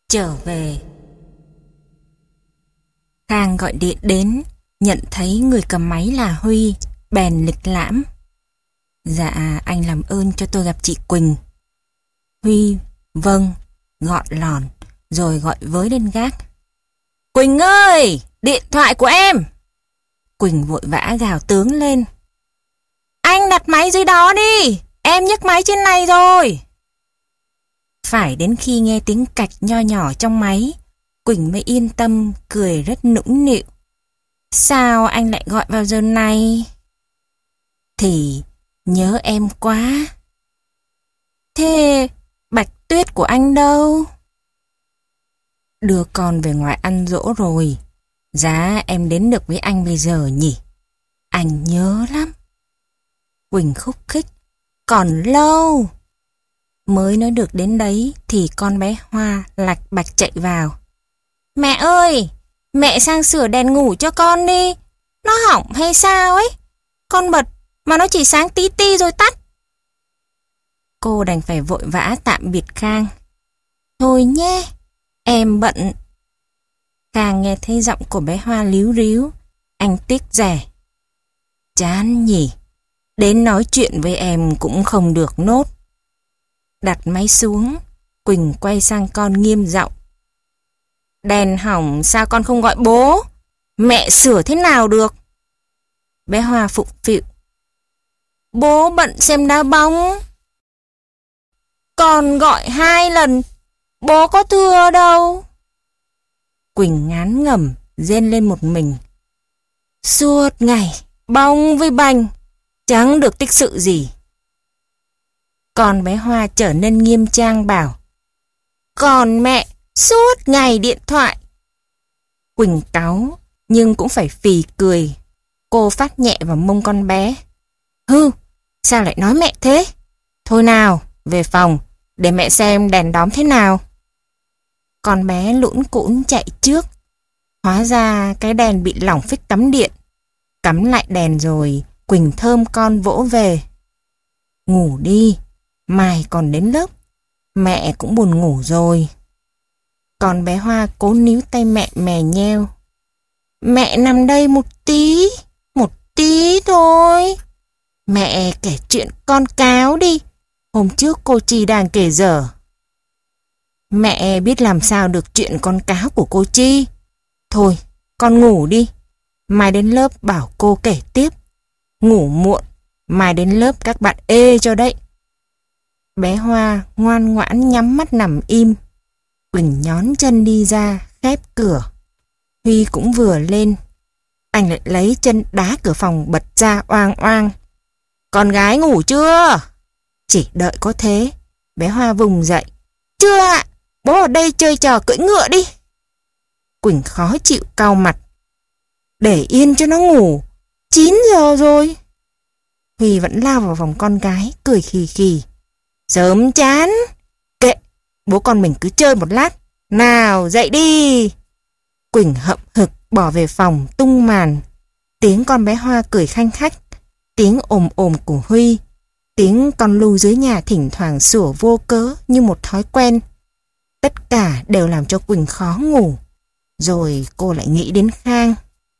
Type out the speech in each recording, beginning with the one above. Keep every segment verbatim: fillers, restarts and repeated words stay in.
Trở về. Khang gọi điện đến, nhận thấy người cầm máy là Huy, bèn lịch lãm. Dạ, anh làm ơn cho tôi gặp chị Quỳnh. Huy, vâng, gọn lòn, rồi gọi với lên gác. Quỳnh ơi, điện thoại của em. Quỳnh vội vã gào tướng lên. Anh đặt máy dưới đó đi, em nhấc máy trên này rồi. Phải đến khi nghe tiếng cạch nho nhỏ trong máy, Quỳnh mới yên tâm, cười rất nũng nịu. Sao anh lại gọi vào giờ này? Thì nhớ em quá. Thế Bạch Tuyết của anh đâu? Đưa con về ngoài ăn dỗ rồi. Giá em đến được với anh bây giờ nhỉ? Anh nhớ lắm. Quỳnh khúc khích. Còn lâu. Mới nói được đến đấy thì con bé Hoa lạch bạch chạy vào. Mẹ ơi, mẹ sang sửa đèn ngủ cho con đi. Nó hỏng hay sao ấy? Con bật mà nó chỉ sáng tí ti rồi tắt. Cô đành phải vội vã tạm biệt Khang. Thôi nhé, em bận. Khang nghe thấy giọng của bé Hoa líu ríu. Anh tiếc rẻ. Chán nhỉ, đến nói chuyện với em cũng không được nốt. Đặt máy xuống, Quỳnh quay sang con nghiêm giọng. Đèn hỏng sao con không gọi bố? Mẹ sửa thế nào được? Bé Hoa phụng phịu. Bố bận xem đá bóng. Con gọi hai lần, bố có thưa đâu. Quỳnh ngán ngẩm, rên lên một mình. Suốt ngày, bóng với banh, chẳng được tích sự gì. Còn bé Hoa trở nên nghiêm trang bảo. Còn mẹ, suốt ngày điện thoại. Quỳnh cáu, nhưng cũng phải phì cười. Cô phát nhẹ vào mông con bé. Hư, sao lại nói mẹ thế? Thôi nào, về phòng, để mẹ xem đèn đóm thế nào. Con bé lũn cũn chạy trước. Hóa ra cái đèn bị lỏng phích cắm điện. Cắm lại đèn rồi, Quỳnh thơm con vỗ về. Ngủ đi, mai còn đến lớp. Mẹ cũng buồn ngủ rồi. Còn bé Hoa cố níu tay mẹ mè nheo. Mẹ nằm đây một tí, một tí thôi. Mẹ kể chuyện con cáo đi. Hôm trước cô Chi đang kể dở. Mẹ biết làm sao được chuyện con cáo của cô Chi. Thôi, con ngủ đi. Mai đến lớp bảo cô kể tiếp. Ngủ muộn, mai đến lớp các bạn ê cho đấy. Bé Hoa ngoan ngoãn nhắm mắt nằm im. Quỳnh nhón chân đi ra, khép cửa. Huy cũng vừa lên. Anh lại lấy chân đá cửa phòng bật ra oang oang. Con gái ngủ chưa? Chỉ đợi có thế. Bé Hoa vùng dậy. Chưa ạ, bố ở đây chơi trò cưỡi ngựa đi. Quỳnh khó chịu cau mặt. Để yên cho nó ngủ. chín giờ rồi. Huy vẫn lao vào phòng con gái, cười khì khì. Sớm chán. Kệ, bố con mình cứ chơi một lát. Nào, dậy đi. Quỳnh hậm hực bỏ về phòng tung màn. Tiếng con bé Hoa cười khanh khách. Tiếng ồm ồm của Huy. Tiếng con Lu dưới nhà thỉnh thoảng sủa vô cớ như một thói quen. Tất cả đều làm cho Quỳnh khó ngủ. Rồi cô lại nghĩ đến Khang.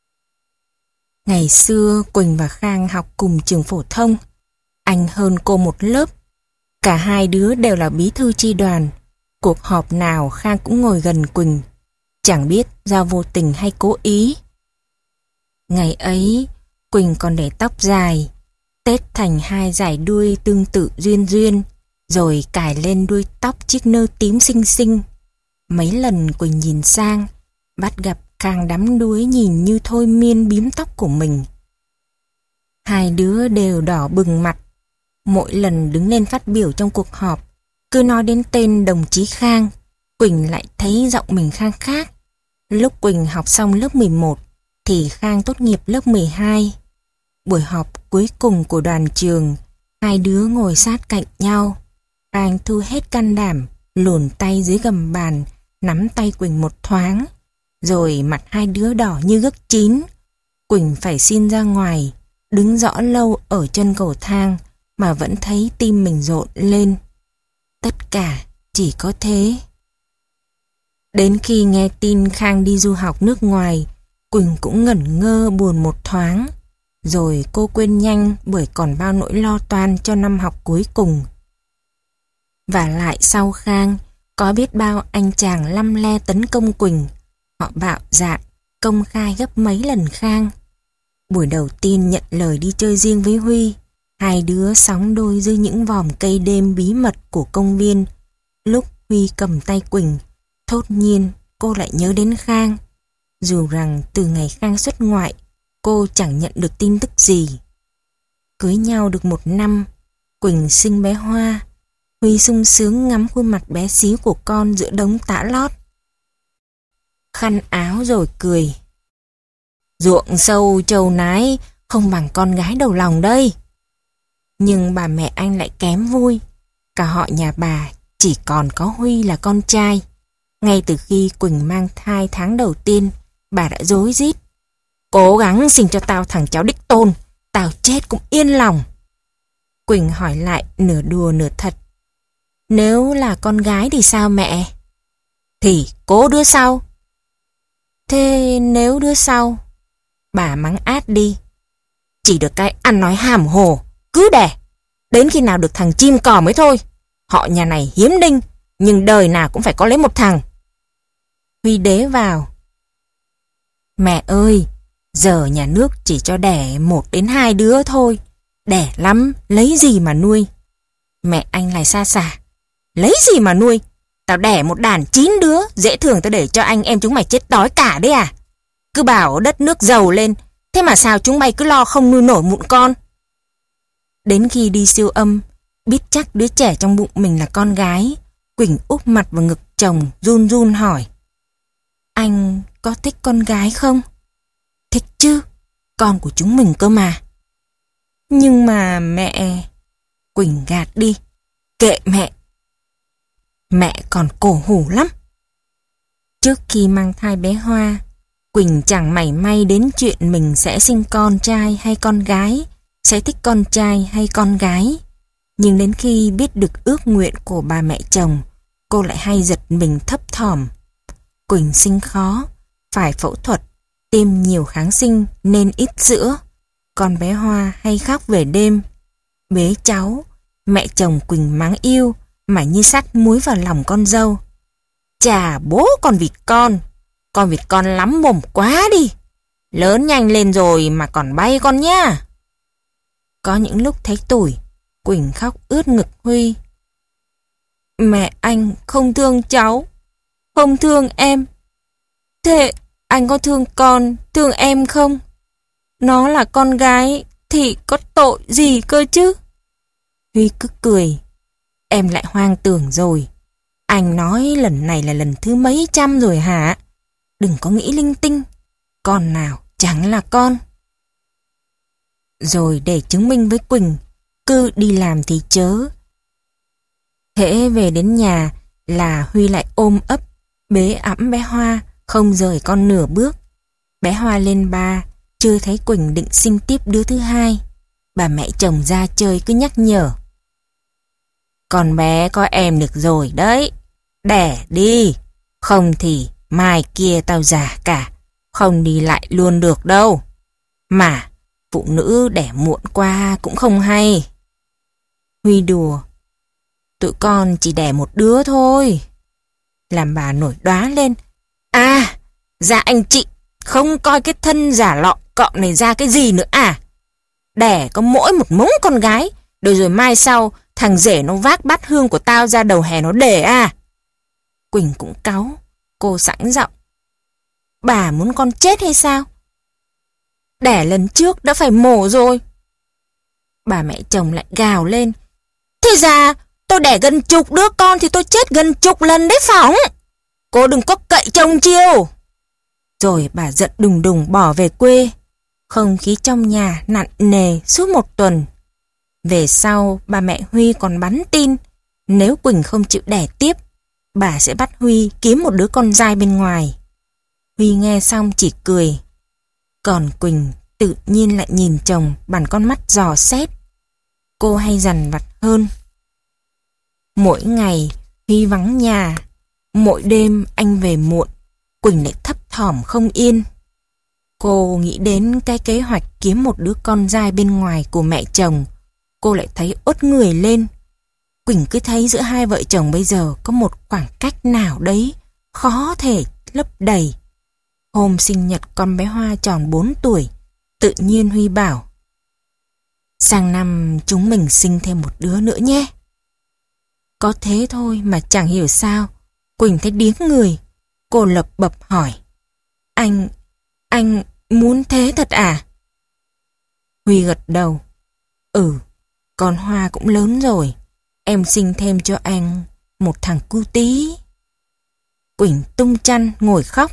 Ngày xưa Quỳnh và Khang học cùng trường phổ thông. Anh hơn cô một lớp. Cả hai đứa đều là bí thư chi đoàn. Cuộc họp nào Khang cũng ngồi gần Quỳnh. Chẳng biết do vô tình hay cố ý. Ngày ấy Quỳnh còn để tóc dài, tết thành hai dải đuôi tương tự duyên duyên, rồi cài lên đuôi tóc chiếc nơ tím xinh xinh. Mấy lần Quỳnh nhìn sang, bắt gặp Khang đắm đuối nhìn như thôi miên bím tóc của mình. Hai đứa đều đỏ bừng mặt. Mỗi lần đứng lên phát biểu trong cuộc họp, cứ nói đến tên đồng chí Khang, Quỳnh lại thấy giọng mình khang khác. Lúc Quỳnh học xong lớp mười một, thì Khang tốt nghiệp lớp mười hai. Buổi họp cuối cùng của đoàn trường, hai đứa ngồi sát cạnh nhau. Khang thu hết can đảm, luồn tay dưới gầm bàn, nắm tay Quỳnh một thoáng. Rồi mặt hai đứa đỏ như gấc chín. Quỳnh phải xin ra ngoài, đứng rõ lâu ở chân cầu thang mà vẫn thấy tim mình rộn lên. Tất cả chỉ có thế. Đến khi nghe tin Khang đi du học nước ngoài, Quỳnh cũng ngẩn ngơ buồn một thoáng. Rồi cô quên nhanh bởi còn bao nỗi lo toan cho năm học cuối cùng. Và lại sau Khang, có biết bao anh chàng lăm le tấn công Quỳnh. Họ bạo dạn, công khai gấp mấy lần Khang. Buổi đầu tiên nhận lời đi chơi riêng với Huy, hai đứa sóng đôi dưới những vòm cây đêm bí mật của công viên. Lúc Huy cầm tay Quỳnh, thốt nhiên cô lại nhớ đến Khang. Dù rằng từ ngày Khang xuất ngoại, cô chẳng nhận được tin tức gì. Cưới nhau được một năm, Quỳnh sinh bé Hoa. Huy sung sướng ngắm khuôn mặt bé xíu của con giữa đống tã lót. Khăn áo rồi cười. Ruộng sâu trầu nái không bằng con gái đầu lòng đây. Nhưng bà mẹ anh lại kém vui. Cả họ nhà bà chỉ còn có Huy là con trai. Ngay từ khi Quỳnh mang thai tháng đầu tiên, bà đã rối rít. Cố gắng sinh cho tao thằng cháu đích tôn, tao chết cũng yên lòng. Quỳnh hỏi lại nửa đùa nửa thật. Nếu là con gái thì sao mẹ? Thì cố đứa sau. Thế nếu đứa sau? Bà mắng át đi. Chỉ được cái ăn nói hàm hồ, cứ đẻ. Đến khi nào được thằng chim cò mới thôi. Họ nhà này hiếm đinh, nhưng đời nào cũng phải có lấy một thằng. Huy đế vào. Mẹ ơi, giờ nhà nước chỉ cho đẻ một đến hai đứa thôi. Đẻ lắm, lấy gì mà nuôi? Mẹ anh lại xa xả. Lấy gì mà nuôi? Tao đẻ một đàn chín đứa, dễ thường tao để cho anh em chúng mày chết đói cả đấy à? Cứ bảo đất nước giàu lên, thế mà sao chúng mày cứ lo không nuôi nổi mụn con? Đến khi đi siêu âm, biết chắc đứa trẻ trong bụng mình là con gái, Quỳnh úp mặt vào ngực chồng run run hỏi. Anh có thích con gái không? Thích chứ, con của chúng mình cơ mà. Nhưng mà mẹ... Quỳnh gạt đi. Kệ mẹ. Mẹ còn cổ hủ lắm. Trước khi mang thai bé Hoa, Quỳnh chẳng mảy may đến chuyện mình sẽ sinh con trai hay con gái, sẽ thích con trai hay con gái. Nhưng đến khi biết được ước nguyện của bà mẹ chồng, cô lại hay giật mình thấp thỏm. Quỳnh sinh khó, phải phẫu thuật, tiêm nhiều kháng sinh nên ít sữa. Con bé Hoa hay khóc về đêm. Bế cháu, mẹ chồng Quỳnh mắng yêu, mà như sắt muối vào lòng con dâu. Chà bố con vịt con, con vịt con lắm mồm quá đi. Lớn nhanh lên rồi mà còn bay con nhá. Có những lúc thấy tủi, Quỳnh khóc ướt ngực Huy. Mẹ anh không thương cháu, không thương em. Thế anh có thương con, thương em không? Nó là con gái thì có tội gì cơ chứ? Huy cứ cười. Em lại hoang tưởng rồi. Anh nói lần này là lần thứ mấy trăm rồi hả? Đừng có nghĩ linh tinh. Con nào chẳng là con. Rồi để chứng minh với Quỳnh, cứ đi làm thì chớ. Hễ về đến nhà là Huy lại ôm ấp, bế ẵm bé Hoa, không rời con nửa bước. Bé Hoa lên ba, chưa thấy Quỳnh định sinh tiếp đứa thứ hai. Bà mẹ chồng ra chơi cứ nhắc nhở. Con bé có em được rồi đấy. Đẻ đi. Không thì mai kia tao già cả. Không đi lại luôn được đâu. Mà phụ nữ đẻ muộn qua cũng không hay. Huy đùa. Tụi con chỉ đẻ một đứa thôi. Làm bà nổi đoá lên. À, dạ anh chị không coi cái thân giả lọ cọ này ra cái gì nữa à? Đẻ có mỗi một mống con gái. Rồi rồi mai sau thằng rể nó vác bát hương của tao ra đầu hè nó để à? Quỳnh cũng cáu. Cô sẵn giọng. Bà muốn con chết hay sao? Đẻ lần trước đã phải mổ rồi. Bà mẹ chồng lại gào lên. Thế ra tôi đẻ gần chục đứa con thì tôi chết gần chục lần đấy phỏng. Cô đừng có cậy chồng chiêu. Rồi bà giận đùng đùng bỏ về quê. Không khí trong nhà nặng nề suốt một tuần. Về sau bà mẹ Huy còn bắn tin. Nếu Quỳnh không chịu đẻ tiếp, bà sẽ bắt Huy kiếm một đứa con trai bên ngoài. Huy nghe xong chỉ cười. Còn Quỳnh tự nhiên lại nhìn chồng bằng con mắt dò xét. Cô hay dằn vặt hơn. Mỗi ngày Huy vắng nhà. Mỗi đêm anh về muộn, Quỳnh lại thấp thỏm không yên. Cô nghĩ đến cái kế hoạch kiếm một đứa con trai bên ngoài của mẹ chồng. Cô lại thấy uất người lên. Quỳnh cứ thấy giữa hai vợ chồng bây giờ có một khoảng cách nào đấy khó thể lấp đầy. Hôm sinh nhật con bé Hoa tròn bốn tuổi, tự nhiên Huy bảo: sang năm chúng mình sinh thêm một đứa nữa nhé. Có thế thôi mà chẳng hiểu sao Quỳnh thấy điếng người. Cô lập bập hỏi: Anh, anh muốn thế thật à? Huy gật đầu: Ừ, con Hoa cũng lớn rồi. Em sinh thêm cho anh một thằng cu tí. Quỳnh tung chăn ngồi khóc.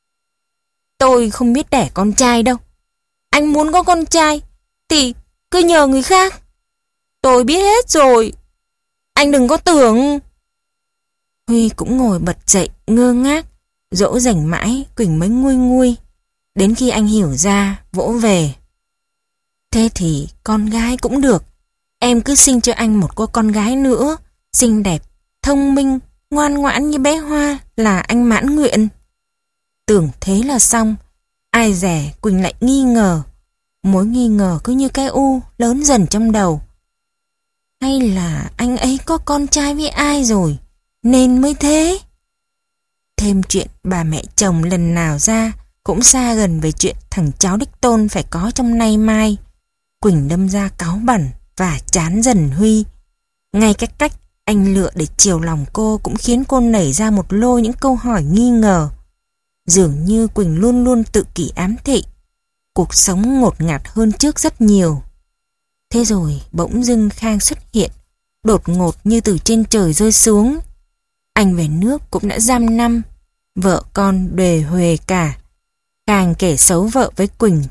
Tôi không biết đẻ con trai đâu. Anh muốn có con trai thì cứ nhờ người khác. Tôi biết hết rồi. Anh đừng có tưởng. Huy cũng ngồi bật dậy ngơ ngác, dỗ dành mãi Quỳnh mới nguôi nguôi. Đến khi anh hiểu ra, vỗ về. Thế thì con gái cũng được. Em cứ sinh cho anh một cô con gái nữa, xinh đẹp, thông minh, ngoan ngoãn như bé Hoa là anh mãn nguyện. Tưởng thế là xong, ai dè Quỳnh lại nghi ngờ. Mối nghi ngờ cứ như cái u lớn dần trong đầu. Hay là anh ấy có con trai với ai rồi, nên mới thế? Thêm chuyện bà mẹ chồng lần nào ra cũng xa gần về chuyện thằng cháu đích tôn phải có trong nay mai. Quỳnh đâm ra cáu bẩn và chán dần Huy. Ngay cái cách anh lựa để chiều lòng cô cũng khiến cô nảy ra một lô những câu hỏi nghi ngờ. Dường như Quỳnh luôn luôn tự kỷ ám thị. Cuộc sống ngột ngạt hơn trước rất nhiều. Thế rồi bỗng dưng Khang xuất hiện, đột ngột như từ trên trời rơi xuống. Anh về nước cũng đã giam năm, vợ con đề huề cả. Khang kể xấu vợ với Quỳnh.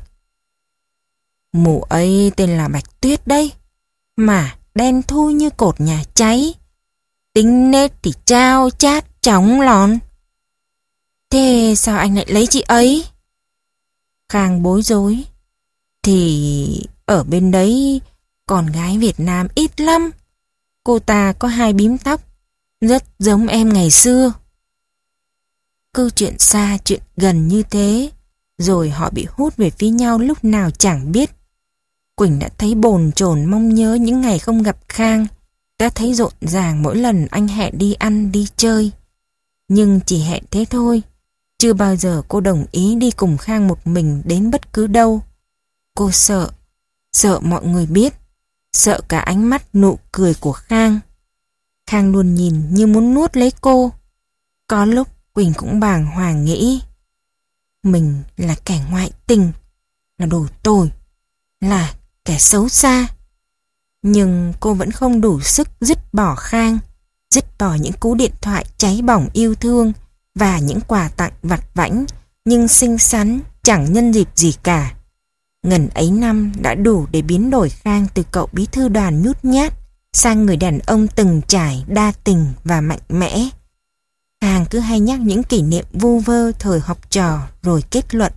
Mụ ấy tên là Bạch Tuyết đấy, mà đen thui như cột nhà cháy. Tính nết thì chao chát chóng lòn. Thế sao anh lại lấy chị ấy? Khang bối rối. Thì ở bên đấy con gái Việt Nam ít lắm. Cô ta có hai bím tóc, rất giống em ngày xưa. Câu chuyện xa chuyện gần như thế, rồi họ bị hút về phía nhau lúc nào chẳng biết. Quỳnh đã thấy bồn chồn mong nhớ những ngày không gặp Khang, đã thấy rộn ràng mỗi lần anh hẹn đi ăn đi chơi. Nhưng chỉ hẹn thế thôi, chưa bao giờ cô đồng ý đi cùng Khang một mình đến bất cứ đâu. Cô sợ, sợ mọi người biết, sợ cả ánh mắt nụ cười của Khang. Khang luôn nhìn như muốn nuốt lấy cô. Có lúc Quỳnh cũng bàng hoàng nghĩ, mình là kẻ ngoại tình, là đồ tồi, là kẻ xấu xa. Nhưng cô vẫn không đủ sức dứt bỏ Khang, dứt bỏ những cú điện thoại cháy bỏng yêu thương và những quà tặng vặt vãnh nhưng xinh xắn chẳng nhân dịp gì cả. Ngần ấy năm đã đủ để biến đổi Khang từ cậu bí thư đoàn nhút nhát sang người đàn ông từng trải, đa tình và mạnh mẽ. Khang cứ hay nhắc những kỷ niệm vu vơ thời học trò rồi kết luận: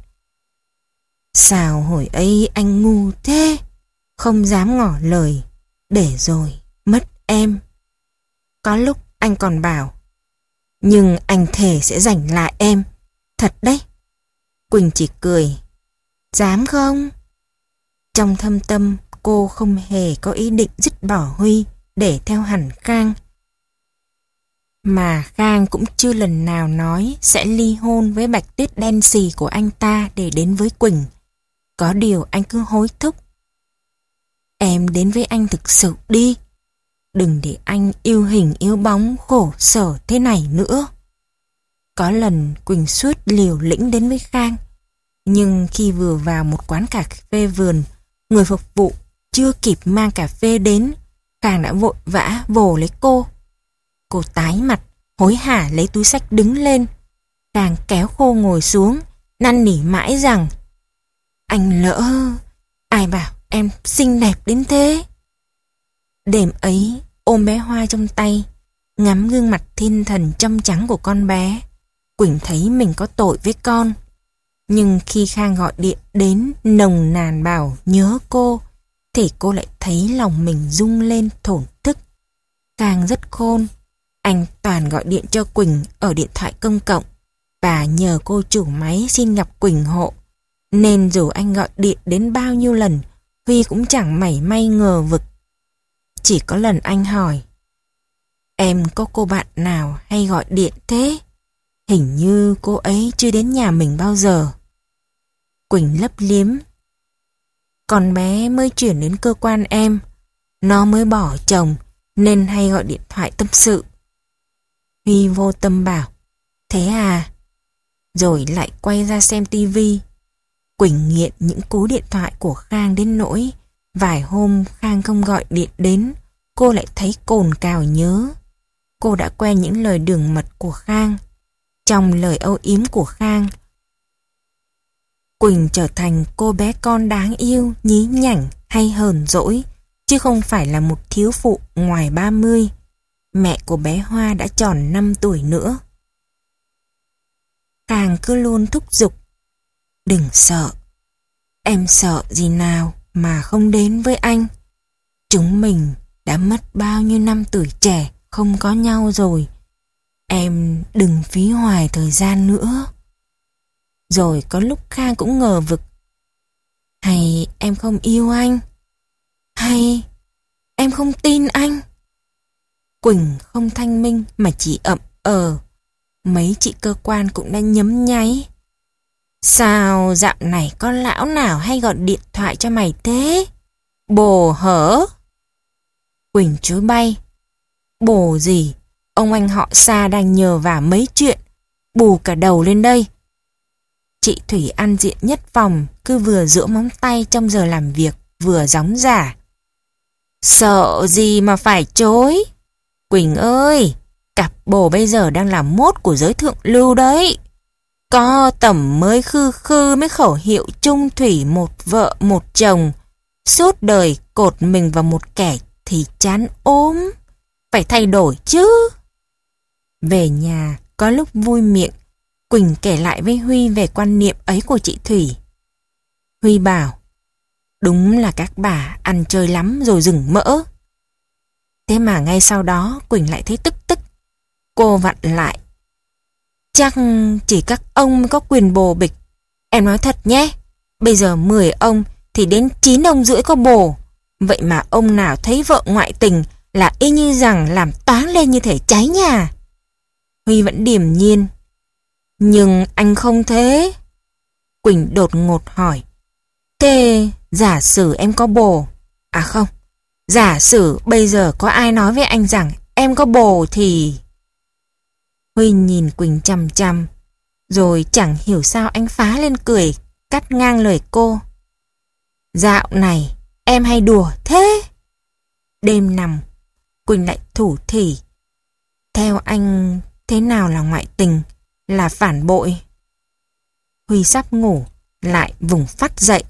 sao hồi ấy anh ngu thế, không dám ngỏ lời, để rồi mất em. Có lúc anh còn bảo: nhưng anh thề sẽ giành lại em. Thật đấy. Quỳnh chỉ cười: dám không? Trong thâm tâm cô không hề có ý định dứt bỏ Huy để theo hẳn Khang. Mà Khang cũng chưa lần nào nói sẽ ly hôn với Bạch Tuyết đen xì của anh ta để đến với Quỳnh. Có điều anh cứ hối thúc: em đến với anh thực sự đi, đừng để anh yêu hình yêu bóng khổ sở thế này nữa. Có lần Quỳnh suốt liều lĩnh đến với Khang, nhưng khi vừa vào một quán cà phê vườn, người phục vụ chưa kịp mang cà phê đến, Khang đã vội vã vồ lấy cô. Cô tái mặt, hối hả lấy túi xách đứng lên. Khang kéo cô ngồi xuống, năn nỉ mãi rằng: anh lỡ, ai bảo em xinh đẹp đến thế. Đêm ấy, ôm bé Hoa trong tay, ngắm gương mặt thiên thần trong trắng của con bé, Quỳnh thấy mình có tội với con. Nhưng khi Khang gọi điện đến nồng nàn bảo nhớ cô, thì cô lại thấy lòng mình rung lên thổn thức. Khang rất khôn, Anh toàn gọi điện cho Quỳnh ở điện thoại công cộng và nhờ cô chủ máy xin gặp Quỳnh hộ. Nên dù anh gọi điện đến bao nhiêu lần, Huy cũng chẳng mảy may ngờ vực. Chỉ có lần anh hỏi: "Em có cô bạn nào hay gọi điện thế? Hình như cô ấy chưa đến nhà mình bao giờ." Quỳnh lấp liếm: "Con bé mới chuyển đến cơ quan em. Nó mới bỏ chồng nên hay gọi điện thoại tâm sự." Huy vô tâm bảo: "Thế à?" Rồi lại quay ra xem tivi. Quỳnh nghiện những cú điện thoại của Khang đến nỗi vài hôm Khang không gọi điện đến, cô lại thấy cồn cào nhớ. Cô đã quen những lời đường mật của Khang. Trong lời âu yếm của Khang, Quỳnh trở thành cô bé con đáng yêu, nhí nhảnh hay hờn dỗi, chứ không phải là một thiếu phụ ngoài ba mươi. Mẹ của bé Hoa đã tròn năm tuổi nữa. Khang cứ luôn thúc giục: "Đừng sợ. Em sợ gì nào mà không đến với anh. Chúng mình đã mất bao nhiêu năm tuổi trẻ không có nhau rồi. Em đừng phí hoài thời gian nữa." Rồi có lúc Khang cũng ngờ vực: "Hay em không yêu anh? Hay em không tin anh?" Quỳnh không thanh minh mà chỉ ậm ờ. Mấy chị cơ quan cũng đã nhấm nháy: "Sao dạo này có lão nào hay gọi điện thoại cho mày thế? Bồ hở?" Quỳnh chối bay: "Bồ gì? Ông anh họ xa đang nhờ vả mấy chuyện, bù cả đầu lên đây." Chị Thủy ăn diện nhất phòng, cứ vừa giũa móng tay trong giờ làm việc, vừa gióng giả: "Sợ gì mà phải chối? Quỳnh ơi, cặp bồ bây giờ đang là mốt của giới thượng lưu đấy. Có tầm mới khư khư mấy khẩu hiệu chung thủy một vợ một chồng, suốt đời cột mình vào một kẻ thì chán ốm. Phải thay đổi chứ." Về nhà, có lúc vui miệng, Quỳnh kể lại với Huy về quan niệm ấy của chị Thủy. Huy bảo: "Đúng là các bà ăn chơi lắm rồi dừng mỡ." Thế mà ngay sau đó Quỳnh lại thấy tức tức. Cô vặn lại: "Chắc chỉ các ông mới có quyền bồ bịch. Em nói thật nhé, bây giờ mười ông thì đến chín ông rưỡi có bồ. Vậy mà ông nào thấy vợ ngoại tình là y như rằng làm toáng lên như thể cháy nhà." Huy vẫn điềm nhiên: "Nhưng anh không thế." Quỳnh đột ngột hỏi: "Thế giả sử em có bồ, à không, giả sử bây giờ có ai nói với anh rằng em có bồ thì..." Huy nhìn Quỳnh chằm chằm, rồi chẳng hiểu sao anh phá lên cười, cắt ngang lời cô: "Dạo này em hay đùa thế." Đêm nằm, Quỳnh lại thủ thỉ: "Theo anh, thế nào là ngoại tình, là phản bội?" Huy sắp ngủ, lại vùng phát dậy: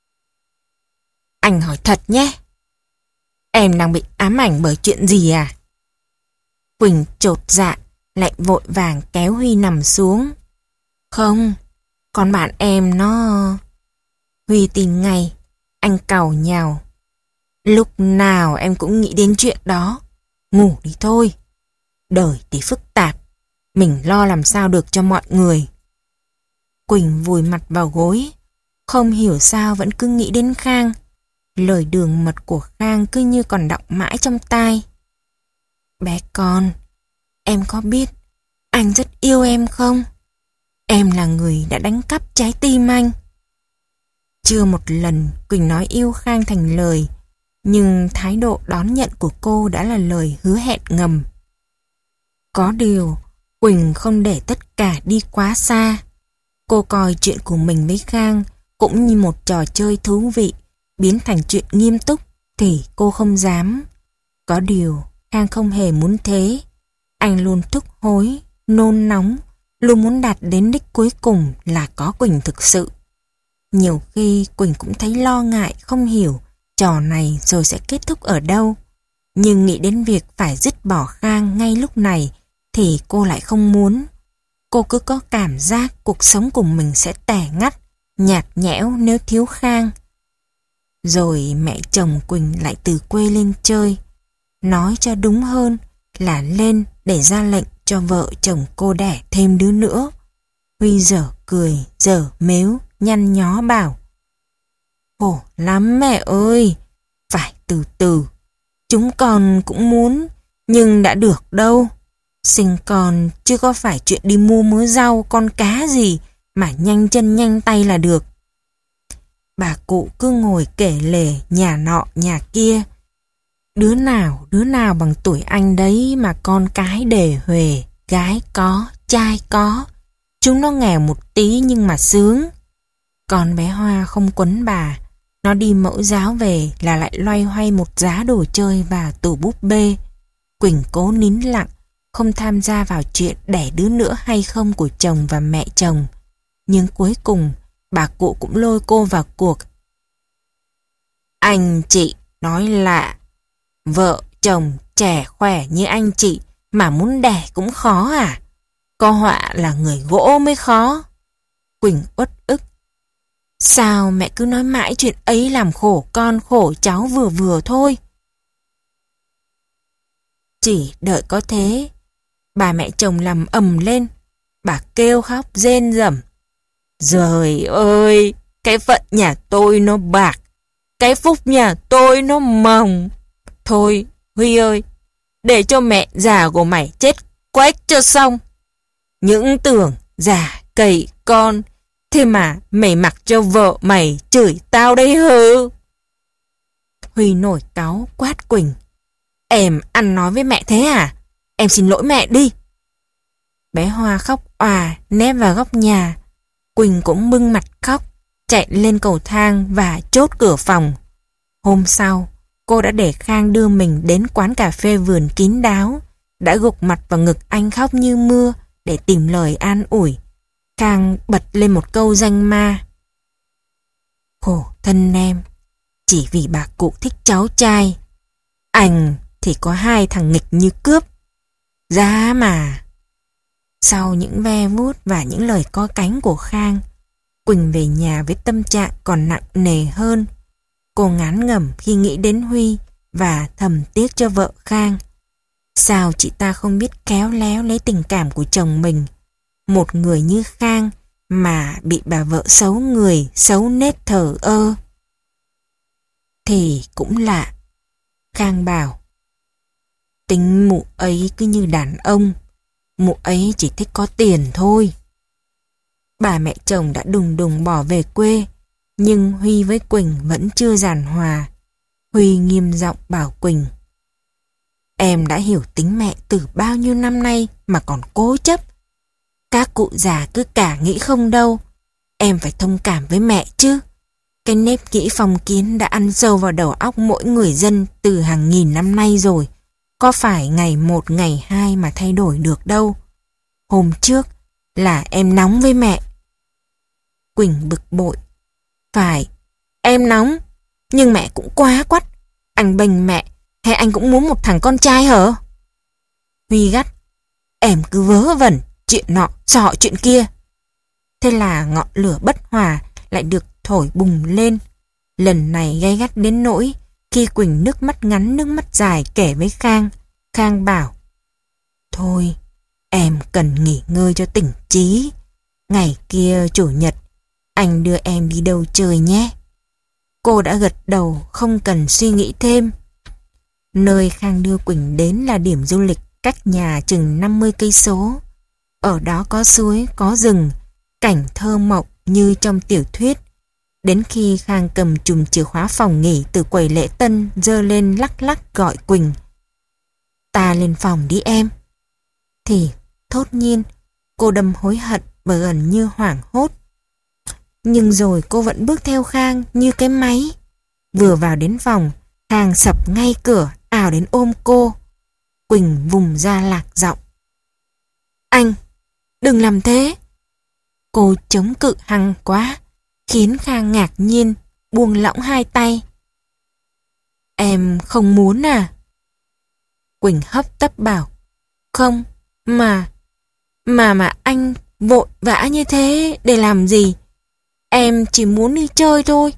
"Anh hỏi thật nhé, em đang bị ám ảnh bởi chuyện gì à?" Quỳnh chột dạ, lại vội vàng kéo Huy nằm xuống: "Không, con bạn em nó..." Huy tin ngay, anh càu nhàu: "Lúc nào em cũng nghĩ đến chuyện đó. Ngủ đi thôi. Đời tí phức tạp, mình lo làm sao được cho mọi người." Quỳnh vùi mặt vào gối, không hiểu sao vẫn cứ nghĩ đến Khang. Lời đường mật của Khang cứ như còn đọng mãi trong tai: "Bé con, em có biết anh rất yêu em không? Em là người đã đánh cắp trái tim anh." Chưa một lần Quỳnh nói yêu Khang thành lời, nhưng thái độ đón nhận của cô đã là lời hứa hẹn ngầm. Có điều, Quỳnh không để tất cả đi quá xa. Cô coi chuyện của mình với Khang cũng như một trò chơi thú vị, biến thành chuyện nghiêm túc thì cô không dám. Có điều, Khang không hề muốn thế. Anh luôn thúc hối, nôn nóng, luôn muốn đạt đến đích cuối cùng là có Quỳnh thực sự. Nhiều khi Quỳnh cũng thấy lo ngại, không hiểu trò này rồi sẽ kết thúc ở đâu. Nhưng nghĩ đến việc phải dứt bỏ Khang ngay lúc này thì cô lại không muốn. Cô cứ có cảm giác cuộc sống của mình sẽ tẻ ngắt, nhạt nhẽo nếu thiếu Khang. Rồi mẹ chồng Quỳnh lại từ quê lên chơi. Nói cho đúng hơn là lên để ra lệnh cho vợ chồng cô đẻ thêm đứa nữa. Huy dở cười, dở mếu, nhăn nhó bảo: khổ lắm mẹ ơi, phải từ từ. Chúng con cũng muốn, nhưng đã được đâu. Sinh con chứ có phải chuyện đi mua mớ rau, con cá gì mà nhanh chân nhanh tay là được. Bà cụ cứ ngồi kể lể nhà nọ nhà kia. Đứa nào, đứa nào bằng tuổi anh đấy mà con cái đề huề, gái có, trai có. Chúng nó nghèo một tí nhưng mà sướng. Con bé Hoa không quấn bà. Nó đi mẫu giáo về là lại loay hoay một giá đồ chơi và tủ búp bê. Quỳnh cố nín lặng, không tham gia vào chuyện đẻ đứa nữa hay không của chồng và mẹ chồng. Nhưng cuối cùng, bà cụ cũng lôi cô vào cuộc. Anh chị nói lạ, vợ chồng trẻ khỏe như anh chị mà muốn đẻ cũng khó à? Có họa là người gỗ mới khó. Quỳnh uất ức. Sao mẹ cứ nói mãi chuyện ấy làm khổ con khổ cháu vừa vừa thôi? Chỉ đợi có thế, bà mẹ chồng làm ầm lên. Bà kêu khóc rên rẩm. Trời ơi, cái phận nhà tôi nó bạc, cái phúc nhà tôi nó mỏng. Thôi, Huy ơi, để cho mẹ già của mày chết quách cho xong. Những tưởng già cậy con, thế mà mày mặc cho vợ mày chửi tao đây hừ. Huy nổi cáu quát Quỳnh. Em ăn nói với mẹ thế à? Em xin lỗi mẹ đi. Bé Hoa khóc òa nép vào góc nhà. Quỳnh cũng bưng mặt khóc, chạy lên cầu thang và chốt cửa phòng. Hôm sau, cô đã để Khang đưa mình đến quán cà phê vườn kín đáo, đã gục mặt vào ngực anh khóc như mưa để tìm lời an ủi. Khang bật lên một câu danh ma. Khổ thân em, chỉ vì bà cụ thích cháu trai. Anh thì có hai thằng nghịch như cướp. Giá mà. Sau những ve vuốt và những lời co cánh của Khang, Quỳnh về nhà với tâm trạng còn nặng nề hơn. Cô ngán ngẩm khi nghĩ đến Huy và thầm tiếc cho vợ Khang. Sao chị ta không biết khéo léo lấy tình cảm của chồng mình, một người như Khang mà bị bà vợ xấu người, xấu nết thờ ơ. Thì cũng lạ. Khang bảo, tính mụ ấy cứ như đàn ông, mụ ấy chỉ thích có tiền thôi. Bà mẹ chồng đã đùng đùng bỏ về quê, nhưng Huy với Quỳnh vẫn chưa giàn hòa. Huy nghiêm giọng bảo Quỳnh, em đã hiểu tính mẹ từ bao nhiêu năm nay mà còn cố chấp. Các cụ già cứ cả nghĩ không đâu. Em phải thông cảm với mẹ chứ. Cái nếp nghĩ phong kiến đã ăn sâu vào đầu óc mỗi người dân từ hàng nghìn năm nay rồi. Có phải ngày một ngày hai mà thay đổi được đâu. Hôm trước là em nóng với mẹ. Quỳnh bực bội. Phải, em nóng, nhưng mẹ cũng quá quắt. Anh bênh mẹ, hay anh cũng muốn một thằng con trai hả? Huy gắt, em cứ vớ vẩn, chuyện nọ, sọ chuyện kia. Thế là ngọn lửa bất hòa lại được thổi bùng lên. Lần này gay gắt đến nỗi khi Quỳnh nước mắt ngắn nước mắt dài kể với Khang, Khang bảo, thôi, em cần nghỉ ngơi cho tỉnh trí. Ngày kia chủ nhật, anh đưa em đi đâu chơi nhé. Cô đã gật đầu không cần suy nghĩ thêm. Nơi Khang đưa Quỳnh đến là điểm du lịch cách nhà chừng năm mươi cây số. Ở đó có suối, có rừng, cảnh thơ mộng như trong tiểu thuyết. Đến khi Khang cầm chùm chìa khóa phòng nghỉ từ quầy lễ tân giơ lên lắc lắc gọi Quỳnh. Ta lên phòng đi em. Thì thốt nhiên cô đâm hối hận và gần như hoảng hốt. Nhưng rồi cô vẫn bước theo Khang như cái máy. Vừa vào đến phòng, Khang sập ngay cửa ào đến ôm cô. Quỳnh vùng ra lạc giọng. Anh, đừng làm thế. Cô chống cự hăng quá, khiến Khang ngạc nhiên, buông lỏng hai tay. Em không muốn à? Quỳnh hấp tấp bảo. Không, mà, mà mà anh vội vã như thế để làm gì? Em chỉ muốn đi chơi thôi.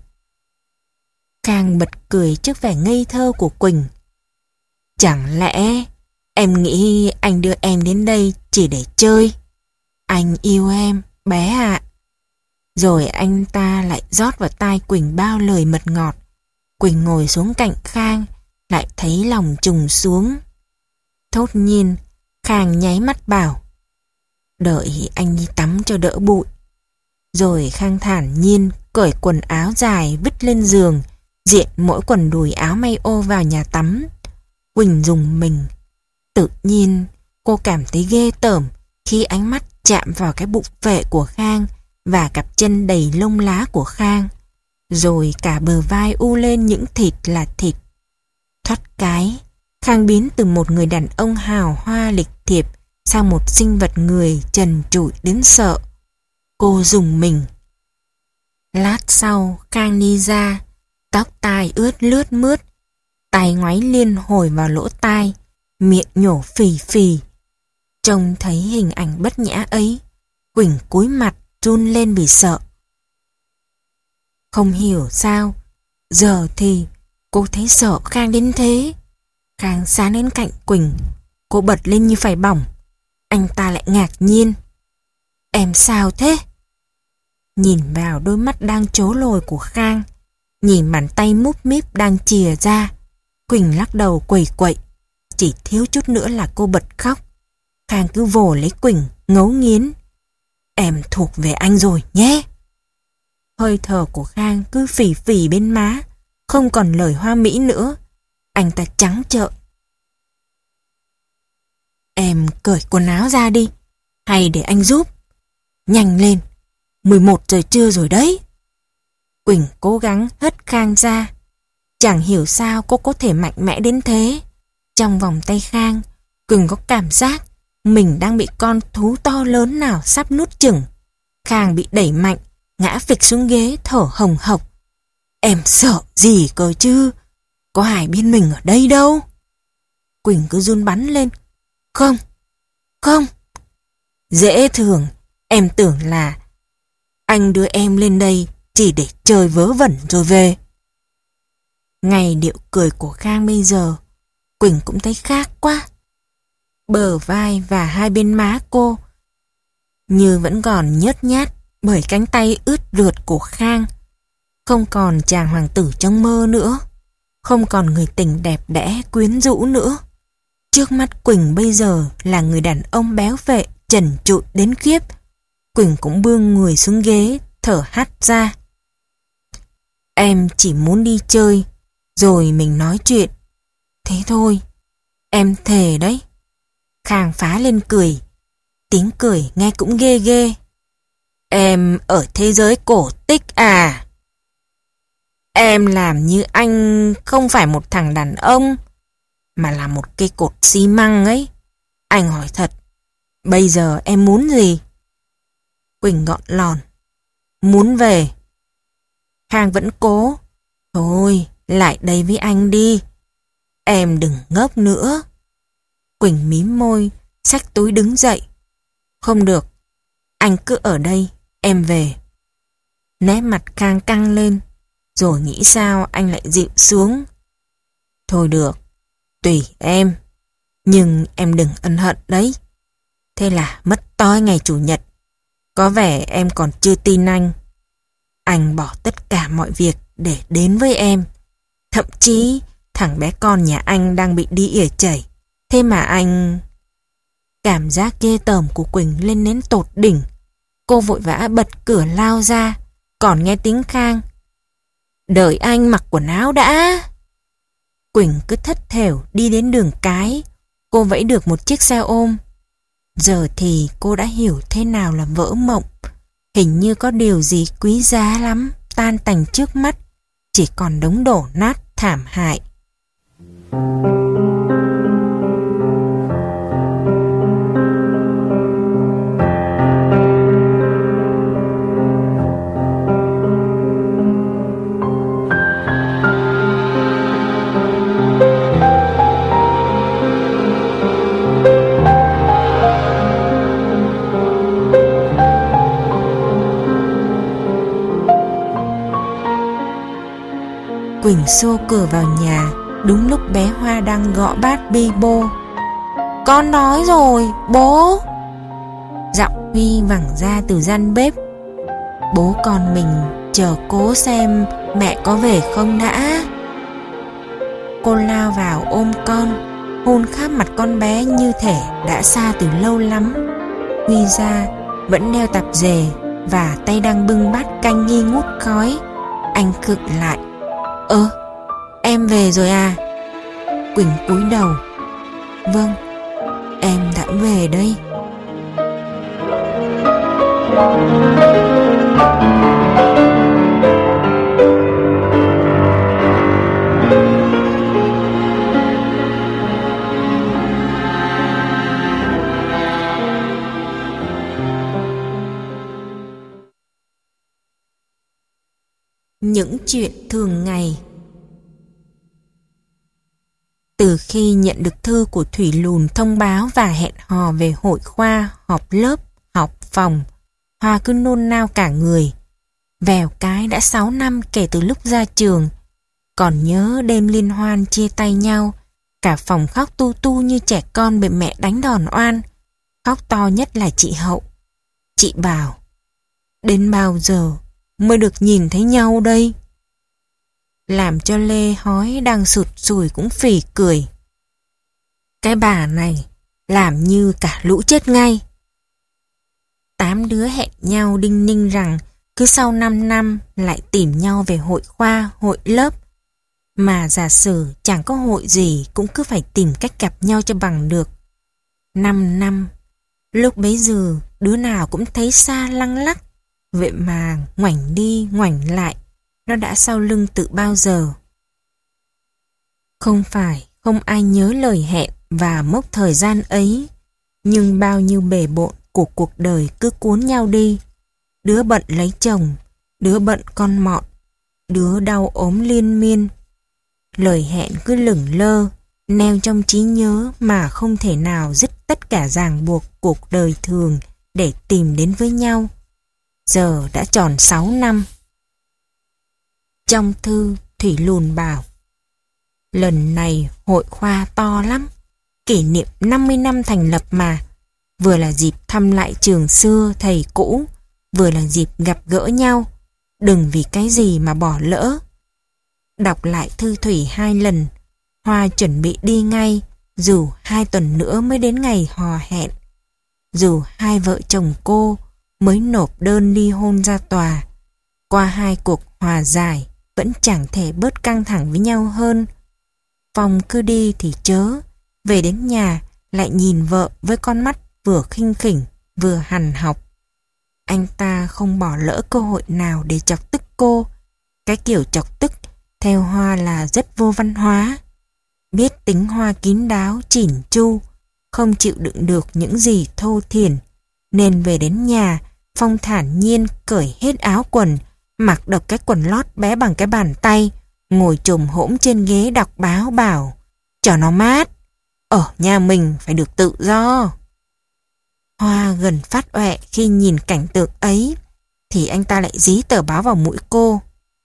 Khang bật cười trước vẻ ngây thơ của Quỳnh. Chẳng lẽ Em nghĩ anh đưa em đến đây chỉ để chơi. Anh yêu em, bé ạ. Rồi anh ta lại rót vào tai Quỳnh bao lời mật ngọt. Quỳnh ngồi xuống cạnh Khang, lại thấy lòng trùng xuống. Thốt nhiên, Khang nháy mắt bảo, đợi anh đi tắm cho đỡ bụi. Rồi Khang thản nhiên cởi quần áo dài vứt lên giường, diện mỗi quần đùi áo may ô vào nhà tắm. Quỳnh rùng mình. Tự nhiên, cô cảm thấy ghê tởm khi ánh mắt chạm vào cái bụng phệ của Khang và cặp chân đầy lông lá của Khang. Rồi cả bờ vai u lên những thịt là thịt. Thoát cái, Khang biến từ một người đàn ông hào hoa lịch thiệp sang một sinh vật người trần trụi đến sợ. Cô rùng mình. Lát sau, Khang đi ra, tóc tai ướt lướt mướt, tay ngoáy liên hồi vào lỗ tai, miệng nhổ phì phì. Trông thấy hình ảnh bất nhã ấy, Quỳnh cúi mặt run lên vì sợ. Không hiểu sao, giờ thì cô thấy sợ Khang đến thế. Khang sát đến cạnh Quỳnh, cô bật lên như phải bỏng. Anh ta lại ngạc nhiên. Em sao thế? Nhìn vào đôi mắt đang trố lồi của Khang, nhìn bàn tay múp míp đang chìa ra, Quỳnh lắc đầu quẩy quậy. Chỉ thiếu chút nữa là cô bật khóc. Khang cứ vồ lấy Quỳnh, ngấu nghiến. Em thuộc về anh rồi nhé. Hơi thở của Khang cứ phì phì bên má, không còn lời hoa mỹ nữa. Anh ta trắng trợn. Em cởi quần áo ra đi, hay để anh giúp. Nhanh lên, mười một giờ trưa rồi đấy. Quỳnh cố gắng hất Khang ra. Chẳng hiểu sao cô có thể mạnh mẽ đến thế. Trong vòng tay Khang, Quỳnh có cảm giác mình đang bị con thú to lớn nào sắp nuốt chửng. Khang bị đẩy mạnh, ngã phịch xuống ghế thở hồng hộc. Em sợ gì cơ chứ? Có ai bên mình ở đây đâu. Quỳnh cứ run bắn lên. Không, không. Dễ thường, em tưởng là anh đưa em lên đây chỉ để chơi vớ vẩn rồi về. Ngày điệu cười của Khang bây giờ, Quỳnh cũng thấy khác quá. Bờ vai và hai bên má cô như vẫn còn nhớt nhát bởi cánh tay ướt rượt của Khang. Không còn chàng hoàng tử trong mơ nữa, không còn người tình đẹp đẽ quyến rũ nữa. Trước mắt Quỳnh bây giờ là người đàn ông béo phệ trần trụi đến khiếp. Quỳnh cũng bươn người xuống ghế, thở hắt ra. Em chỉ muốn đi chơi, rồi mình nói chuyện. Thế thôi, em thề đấy. Khang phá lên cười. Tiếng cười nghe cũng ghê ghê. Em ở thế giới cổ tích à? Em làm như anh không phải một thằng đàn ông, mà là một cây cột xi măng ấy. Anh hỏi thật, bây giờ em muốn gì? Quỳnh gọn lòn. Muốn về. Khang vẫn cố. Thôi, lại đây với anh đi. Em đừng ngốc nữa. Quỳnh mím môi, xách túi đứng dậy. Không được, anh cứ ở đây, em về. Nét mặt Khang căng lên, rồi nghĩ sao anh lại dịu xuống. Thôi được, tùy em, nhưng em đừng ân hận đấy. Thế là mất tối ngày chủ nhật. Có vẻ em còn chưa tin anh. Anh bỏ tất cả mọi việc để đến với em. Thậm chí thằng bé con nhà anh đang bị đi ỉa chảy. Thế mà anh... Cảm giác ghê tởm của Quỳnh lên đến tột đỉnh. Cô vội vã bật cửa lao ra, còn nghe tiếng Khang. Đợi anh mặc quần áo đã. Quỳnh cứ thất thểu đi đến đường cái. Cô vẫy được một chiếc xe ôm. Giờ thì cô đã hiểu thế nào là vỡ mộng. Hình như có điều gì quý giá lắm tan tành trước mắt, chỉ còn đống đổ nát thảm hại. Quỳnh xô cửa vào nhà, đúng lúc bé Hoa đang gõ bát bi bô. Con nói rồi, bố. Giọng Huy vẳng ra từ gian bếp. Bố con mình chờ cố xem mẹ có về không đã. Cô lao vào ôm con, hôn khắp mặt con bé như thể đã xa từ lâu lắm. Huy ra vẫn đeo tạp dề và tay đang bưng bát canh nghi ngút khói. Anh khựng lại. Ơ, em về rồi à? Quỳnh cúi đầu. Vâng, em đã về đây. Những chuyện thường ngày. Từ khi nhận được thư của Thủy Lùn thông báo và hẹn hò về hội khoa, họp lớp, học phòng, Hoa cứ nôn nao cả người. Vèo cái đã sáu năm kể từ lúc ra trường. Còn nhớ đêm liên hoan chia tay nhau, cả phòng khóc tu tu như trẻ con bị mẹ đánh đòn oan. Khóc to nhất là chị Hậu. Chị bảo, đến bao giờ mới được nhìn thấy nhau đây? Làm cho Lê Hói đang sụt sùi cũng phì cười. Cái bà này làm như cả lũ chết ngay. Tám đứa hẹn nhau đinh ninh rằng cứ sau năm năm lại tìm nhau về hội khoa, hội lớp. Mà giả sử chẳng có hội gì cũng cứ phải tìm cách gặp nhau cho bằng được. Năm năm, lúc bấy giờ đứa nào cũng thấy xa lăng lắc. Vậy mà ngoảnh đi ngoảnh lại, nó đã sau lưng từ bao giờ. Không phải không ai nhớ lời hẹn và mốc thời gian ấy, nhưng bao nhiêu bề bộn của cuộc đời cứ cuốn nhau đi. Đứa bận lấy chồng, đứa bận con mọn, đứa đau ốm liên miên. Lời hẹn cứ lửng lơ, neo trong trí nhớ mà không thể nào dứt tất cả ràng buộc cuộc đời thường để tìm đến với nhau. Giờ đã tròn sáu năm. Trong thư, Thủy Lùn bảo, lần này hội khoa to lắm, kỷ niệm năm mươi năm thành lập mà. Vừa là dịp thăm lại trường xưa thầy cũ, vừa là dịp gặp gỡ nhau. Đừng vì cái gì mà bỏ lỡ. Đọc lại thư Thủy hai lần, Hoa chuẩn bị đi ngay, dù hai tuần nữa mới đến ngày hò hẹn. Dù hai vợ chồng cô mới nộp đơn ly hôn ra tòa, qua hai cuộc hòa giải vẫn chẳng thể bớt căng thẳng với nhau hơn. Phong cứ đi thì chớ, về đến nhà lại nhìn vợ với con mắt vừa khinh khỉnh vừa hằn học. Anh ta không bỏ lỡ cơ hội nào để chọc tức cô. Cái kiểu chọc tức theo Hoa là rất vô văn hóa. Biết tính Hoa kín đáo chỉn chu, không chịu đựng được những gì thô thiển, nên về đến nhà Phong thản nhiên cởi hết áo quần, mặc độc cái quần lót bé bằng cái bàn tay, ngồi chồm hổm trên ghế đọc báo bảo, cho nó mát, ở nhà mình phải được tự do. Hoa gần phát ọe khi nhìn cảnh tượng ấy, thì anh ta lại dí tờ báo vào mũi cô.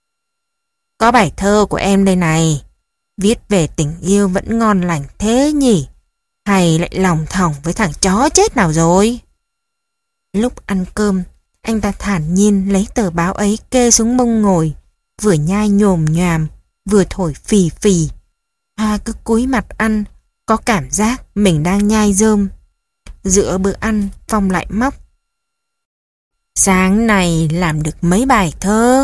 Có bài thơ của em đây này, viết về tình yêu vẫn ngon lành thế nhỉ, hay lại lòng thòng với thằng chó chết nào rồi? Lúc ăn cơm, anh ta thản nhiên lấy tờ báo ấy kê xuống mông ngồi, vừa nhai nhồm nhoàm, vừa thổi phì phì. Hoa cứ cúi mặt ăn, có cảm giác mình đang nhai rơm. Giữa bữa ăn, Phong lại móc. Sáng này làm được mấy bài thơ?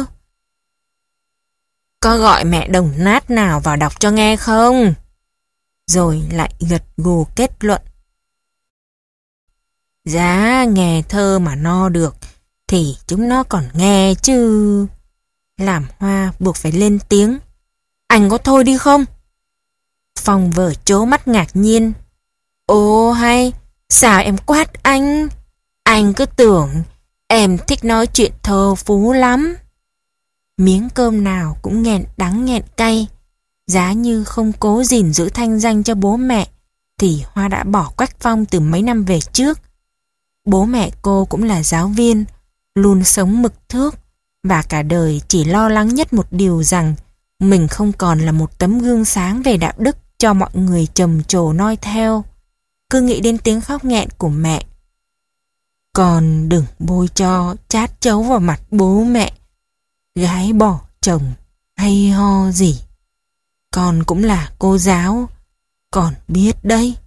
Có gọi mẹ Đồng Nát nào vào đọc cho nghe không? Rồi lại gật gù kết luận. Giá nghe thơ mà no được, thì chúng nó còn nghe chứ. Làm Hoa buộc phải lên tiếng. Anh có thôi đi không? Phong vờ trố mắt ngạc nhiên. Ồ hay, sao em quát anh? Anh cứ tưởng em thích nói chuyện thơ phú lắm. Miếng cơm nào cũng nghẹn đắng nghẹn cay. Giá như không cố gìn giữ thanh danh cho bố mẹ, thì Hoa đã bỏ Quách Phong từ mấy năm về trước. Bố mẹ cô cũng là giáo viên, luôn sống mực thước, và cả đời chỉ lo lắng nhất một điều rằng mình không còn là một tấm gương sáng về đạo đức cho mọi người trầm trồ noi theo. cứ nghĩ đến tiếng khóc nghẹn của mẹ. Con đừng bôi cho chát chấu vào mặt bố mẹ. Gái bỏ chồng hay ho gì. Con cũng là cô giáo, con biết đấy.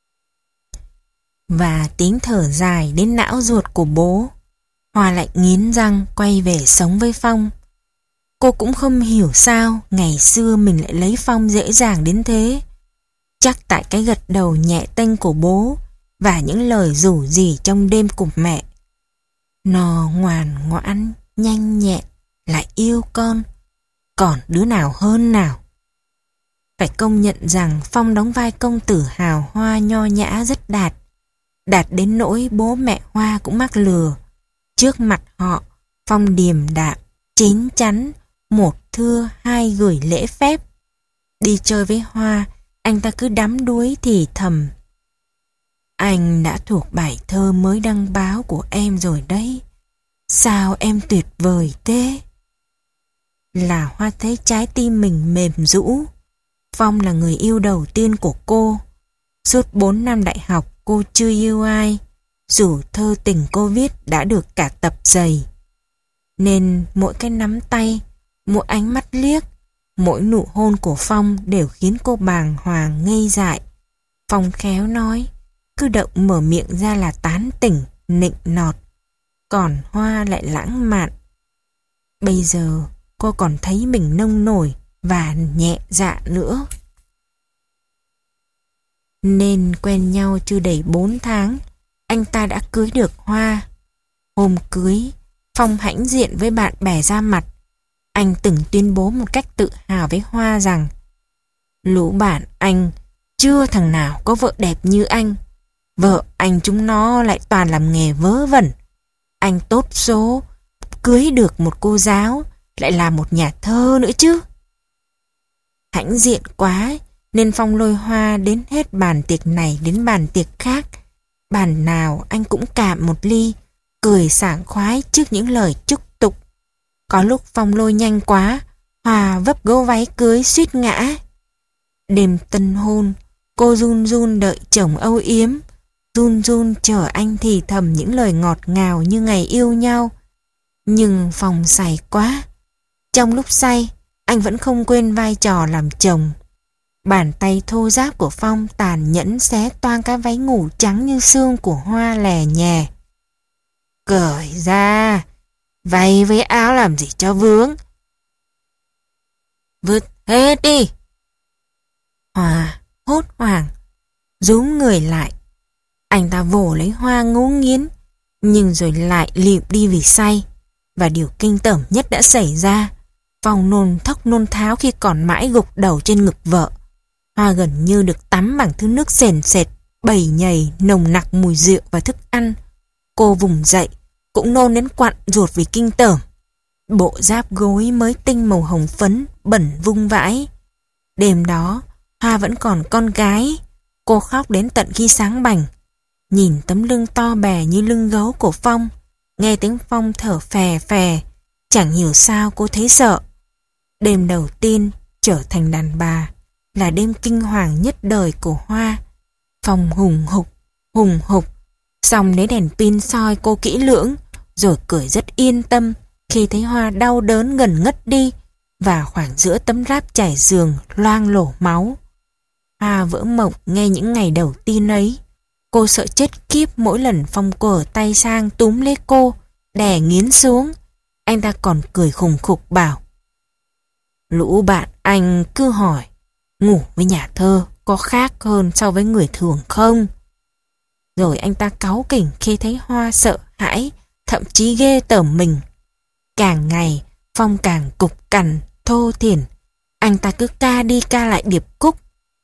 Và tiếng thở dài đến não ruột của bố. Hoa lại nghiến răng quay về sống với Phong. Cô cũng không hiểu sao ngày xưa mình lại lấy Phong dễ dàng đến thế. Chắc tại cái gật đầu nhẹ tênh của bố và những lời rủ rỉ trong đêm cùng mẹ. Nó ngoan ngoãn, nhanh nhẹn, lại yêu con. Còn đứa nào hơn nào? Phải công nhận rằng Phong đóng vai công tử hào hoa nho nhã rất đạt. Đạt đến nỗi bố mẹ Hoa cũng mắc lừa. Trước mặt họ, Phong điềm đạm, chín chắn, một thưa hai gửi lễ phép. Đi chơi với Hoa, anh ta cứ đắm đuối thì thầm. Anh đã thuộc bài thơ mới đăng báo của em rồi đấy. Sao em tuyệt vời thế? Là Hoa thấy trái tim mình mềm rũ. Phong là người yêu đầu tiên của cô. Suốt bốn năm đại học cô chưa yêu ai. Dù thơ tình cô viết đã được cả tập dày. Nên mỗi cái nắm tay, mỗi ánh mắt liếc, mỗi nụ hôn của Phong đều khiến cô bàng hoàng ngây dại. Phong khéo nói, cứ động mở miệng ra là tán tỉnh, nịnh nọt. Còn Hoa lại lãng mạn. Bây giờ cô còn thấy mình nông nổi và nhẹ dạ nữa. Nên quen nhau chưa đầy bốn tháng, anh ta đã cưới được Hoa. Hôm cưới, Phong hãnh diện với bạn bè ra mặt. Anh từng tuyên bố một cách tự hào với Hoa rằng lũ bạn anh chưa thằng nào có vợ đẹp như anh. Vợ anh chúng nó lại toàn làm nghề vớ vẩn. Anh tốt số, cưới được một cô giáo, lại là một nhà thơ nữa chứ. Hãnh diện quá, nên Phong lôi Hoa đến hết bàn tiệc này đến bàn tiệc khác. Bàn nào anh cũng cạn một ly, cười sảng khoái trước những lời chúc tục. Có lúc Phong lôi nhanh quá, Hoa vấp gấu váy cưới suýt ngã. Đêm tân hôn, cô run run đợi chồng âu yếm, run run chờ anh thì thầm những lời ngọt ngào như ngày yêu nhau. Nhưng Phong say quá. Trong lúc say, anh vẫn không quên vai trò làm chồng. Bàn tay thô ráp của Phong tàn nhẫn xé toang cái váy ngủ trắng như xương của Hoa lè nhè. Cởi ra, váy với áo làm gì cho vướng. Vứt hết đi. Hoa hốt hoảng, rúm người lại. Anh ta vồ lấy Hoa ngấu nghiến, nhưng rồi lại lịm đi vì say. Và điều kinh tởm nhất đã xảy ra. Phong nôn thốc nôn tháo khi còn mãi gục đầu trên ngực vợ. Hoa gần như được tắm bằng thứ nước sền sệt, bầy nhầy, nồng nặc mùi rượu và thức ăn. Cô vùng dậy, cũng nôn đến quặn ruột vì kinh tởm. Bộ giáp gối mới tinh màu hồng phấn, bẩn vung vãi. Đêm đó, Hoa vẫn còn con gái. Cô khóc đến tận khi sáng bành. Nhìn tấm lưng to bè như lưng gấu của Phong, nghe tiếng Phong thở phè phè, chẳng hiểu sao cô thấy sợ. Đêm đầu tiên trở thành đàn bà là đêm kinh hoàng nhất đời của Hoa. Phong hùng hục, hùng hục, xong lấy đèn pin soi cô kỹ lưỡng, rồi cười rất yên tâm khi thấy Hoa đau đớn gần ngất đi và khoảng giữa tấm ráp trải giường loang lổ máu. Hoa vỡ mộng nghe những ngày đầu tiên ấy. Cô sợ chết khiếp mỗi lần Phong cờ tay sang túm lấy cô, đè nghiến xuống. Anh ta còn cười khùng khục bảo: lũ bạn anh cứ hỏi ngủ với nhà thơ có khác hơn so với người thường không? Rồi anh ta cáu kỉnh khi thấy Hoa sợ hãi, thậm chí ghê tởm mình. Càng ngày Phong càng cục cằn, thô thiển. Anh ta cứ ca đi ca lại điệp khúc: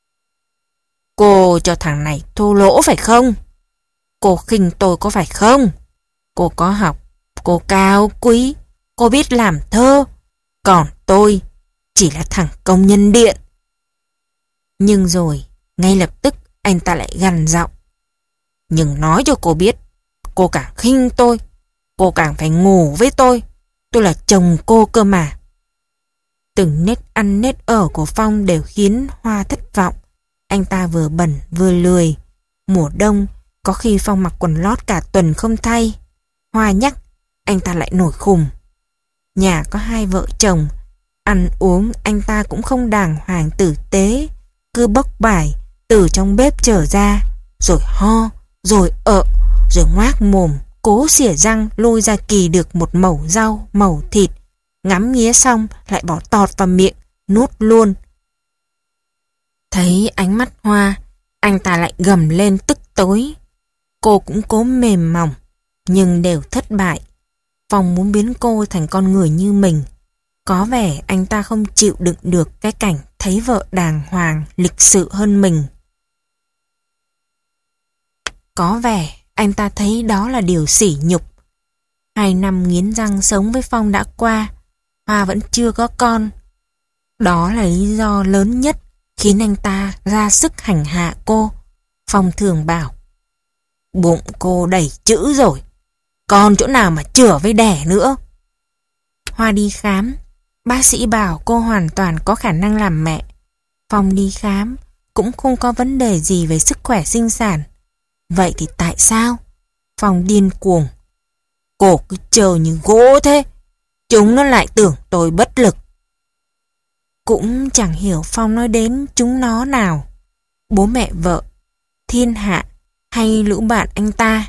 cô cho thằng này thô lỗ phải không? Cô khinh tôi có phải không? Cô có học, cô cao quý, cô biết làm thơ, còn tôi chỉ là thằng công nhân điện. Nhưng rồi, ngay lập tức anh ta lại gằn giọng: nhưng nói cho cô biết, cô càng khinh tôi, cô càng phải ngủ với tôi. Tôi là chồng cô cơ mà. Từng nét ăn nét ở của Phong đều khiến Hoa thất vọng. Anh ta vừa bẩn vừa lười. Mùa đông, có khi Phong mặc quần lót cả tuần không thay. Hoa nhắc, anh ta lại nổi khùng. Nhà có hai vợ chồng, ăn uống anh ta cũng không đàng hoàng tử tế, cứ bốc bài từ trong bếp trở ra, rồi ho, rồi ợ, rồi ngoác mồm, cố xỉa răng lôi ra kỳ được một mẩu rau, mẩu thịt, ngắm nghía xong lại bỏ tọt vào miệng, nuốt luôn. Thấy ánh mắt Hoa, anh ta lại gầm lên tức tối. Cô cũng cố mềm mỏng, nhưng đều thất bại. Phong muốn biến cô thành con người như mình. Có vẻ anh ta không chịu đựng được cái cảnh thấy vợ đàng hoàng, lịch sự hơn mình. Có vẻ anh ta thấy đó là điều sỉ nhục. Hai năm nghiến răng sống với Phong đã qua, Hoa vẫn chưa có con. Đó là lý do lớn nhất khiến anh ta ra sức hành hạ cô. Phong thường bảo, bụng cô đầy chữ rồi, còn chỗ nào mà chữa với đẻ nữa. Hoa đi khám, bác sĩ bảo cô hoàn toàn có khả năng làm mẹ. Phong đi khám, cũng không có vấn đề gì về sức khỏe sinh sản. Vậy thì tại sao? Phong điên cuồng. Cô cứ chờ như gỗ thế, chúng nó lại tưởng tôi bất lực. Cũng chẳng hiểu Phong nói đến chúng nó nào. Bố mẹ vợ, thiên hạ hay lũ bạn anh ta.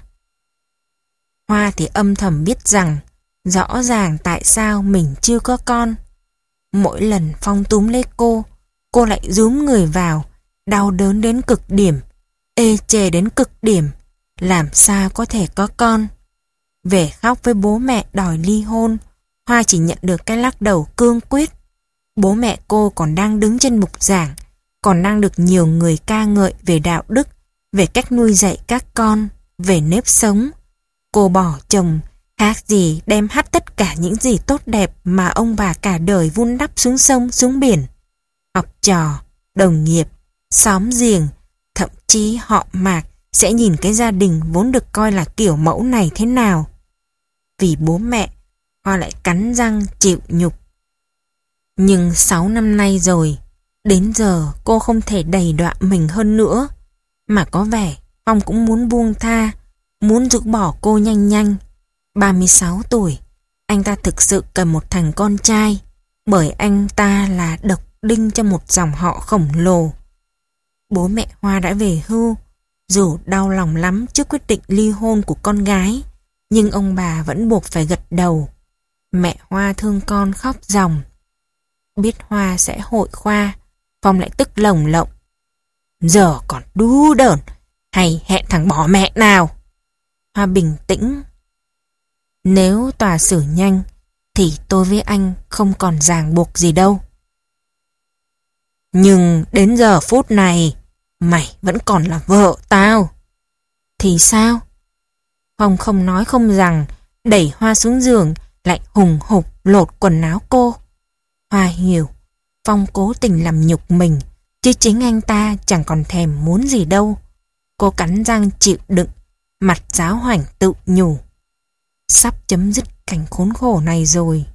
Hoa thì âm thầm biết rằng rõ ràng tại sao mình chưa có con. Mỗi lần Phong túm lấy cô, cô lại rúm người vào, đau đớn đến cực điểm, ê chề đến cực điểm, làm sao có thể có con. Về khóc với bố mẹ đòi ly hôn, Hoa chỉ nhận được cái lắc đầu cương quyết. Bố mẹ cô còn đang đứng trên bục giảng, còn đang được nhiều người ca ngợi về đạo đức, về cách nuôi dạy các con, về nếp sống. Cô bỏ chồng, khác gì đem hắt tất cả những gì tốt đẹp mà ông bà cả đời vun đắp xuống sông, xuống biển. Học trò, đồng nghiệp, xóm giềng, thậm chí họ Mạc sẽ nhìn cái gia đình vốn được coi là kiểu mẫu này thế nào. Vì bố mẹ, Hoa lại cắn răng chịu nhục. Nhưng sáu năm nay rồi, đến giờ cô không thể đầy đọa mình hơn nữa. Mà có vẻ Phong cũng muốn buông tha, muốn rũ bỏ cô nhanh nhanh. ba mươi sáu tuổi, anh ta thực sự cần một thằng con trai, bởi anh ta là độc đinh cho một dòng họ khổng lồ. Bố mẹ Hoa đã về hưu, dù đau lòng lắm trước quyết định ly hôn của con gái, nhưng ông bà vẫn buộc phải gật đầu. Mẹ Hoa thương con khóc ròng. Biết Hoa sẽ hội khoa, Phong lại tức lồng lộng. Giờ còn đú đởn, hay hẹn thằng bỏ mẹ nào. Hoa bình tĩnh. Nếu tòa xử nhanh, thì tôi với anh không còn ràng buộc gì đâu. Nhưng đến giờ phút này, mày vẫn còn là vợ tao. Thì sao? Phong không nói không rằng, đẩy Hoa xuống giường, lại hùng hục lột quần áo cô. Hoa hiểu, Phong cố tình làm nhục mình, chứ chính anh ta chẳng còn thèm muốn gì đâu. Cô cắn răng chịu đựng, mặt giáo hoảnh tự nhủ. Sắp chấm dứt cảnh khốn khổ này rồi.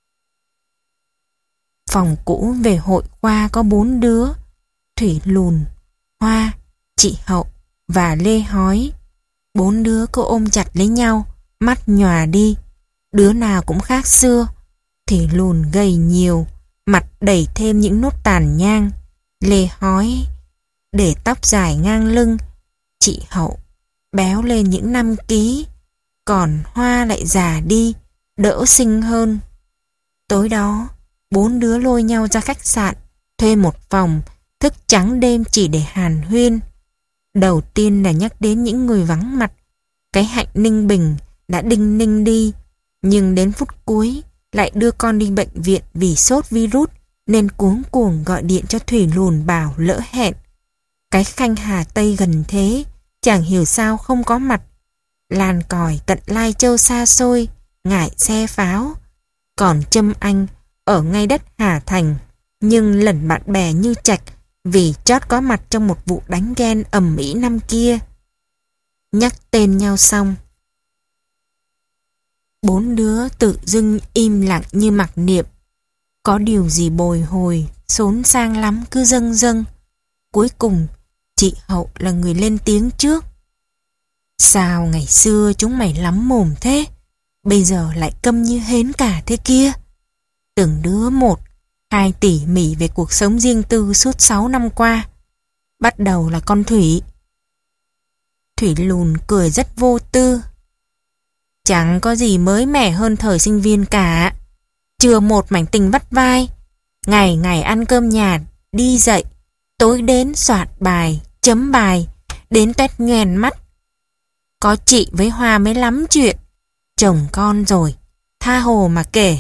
Phòng cũ về hội khoa có bốn đứa: Thủy Lùn, Hoa, chị Hậu và Lê Hói. Bốn đứa cứ ôm chặt lấy nhau, mắt nhòa đi. Đứa nào cũng khác xưa. Thủy Lùn gầy nhiều, mặt đầy thêm những nốt tàn nhang. Lê Hói để tóc dài ngang lưng. Chị Hậu béo lên những năm ký. Còn Hoa lại già đi, đỡ xinh hơn. Tối đó, bốn đứa lôi nhau ra khách sạn, thuê một phòng, thức trắng đêm chỉ để hàn huyên. Đầu tiên là nhắc đến những người vắng mặt. Cái Hạnh Ninh Bình đã đinh ninh đi, nhưng đến phút cuối lại đưa con đi bệnh viện vì sốt virus, nên cuống cuồng gọi điện cho Thủy Lùn bảo lỡ hẹn. Cái Khanh Hà Tây gần thế, chẳng hiểu sao không có mặt. Làn còi tận Lai Châu xa xôi, ngại xe pháo. Còn Trâm Anh ở ngay đất Hà Thành, nhưng lẩn bạn bè như Trạch vì chót có mặt trong một vụ đánh ghen ầm ĩ năm kia. Nhắc tên nhau xong, bốn đứa tự dưng im lặng như mặc niệm. Có điều gì bồi hồi, xốn sang lắm cứ dâng dâng. Cuối cùng, Chị Hậu là người lên tiếng trước. Sao ngày xưa chúng mày lắm mồm thế, bây giờ lại câm như hến cả thế kia. Từng đứa một, hai tỉ mỉ về cuộc sống riêng tư suốt sáu năm qua. Bắt đầu là con Thủy. Thủy lùn cười rất vô tư. Chẳng có gì mới mẻ hơn thời sinh viên cả. Chưa một mảnh tình vắt vai. Ngày ngày ăn cơm nhạt, đi dậy, tối đến soạn bài, chấm bài, đến toét nhoèn mắt. Có chị với Hoa mới lắm chuyện. Chồng con rồi, tha hồ mà kể.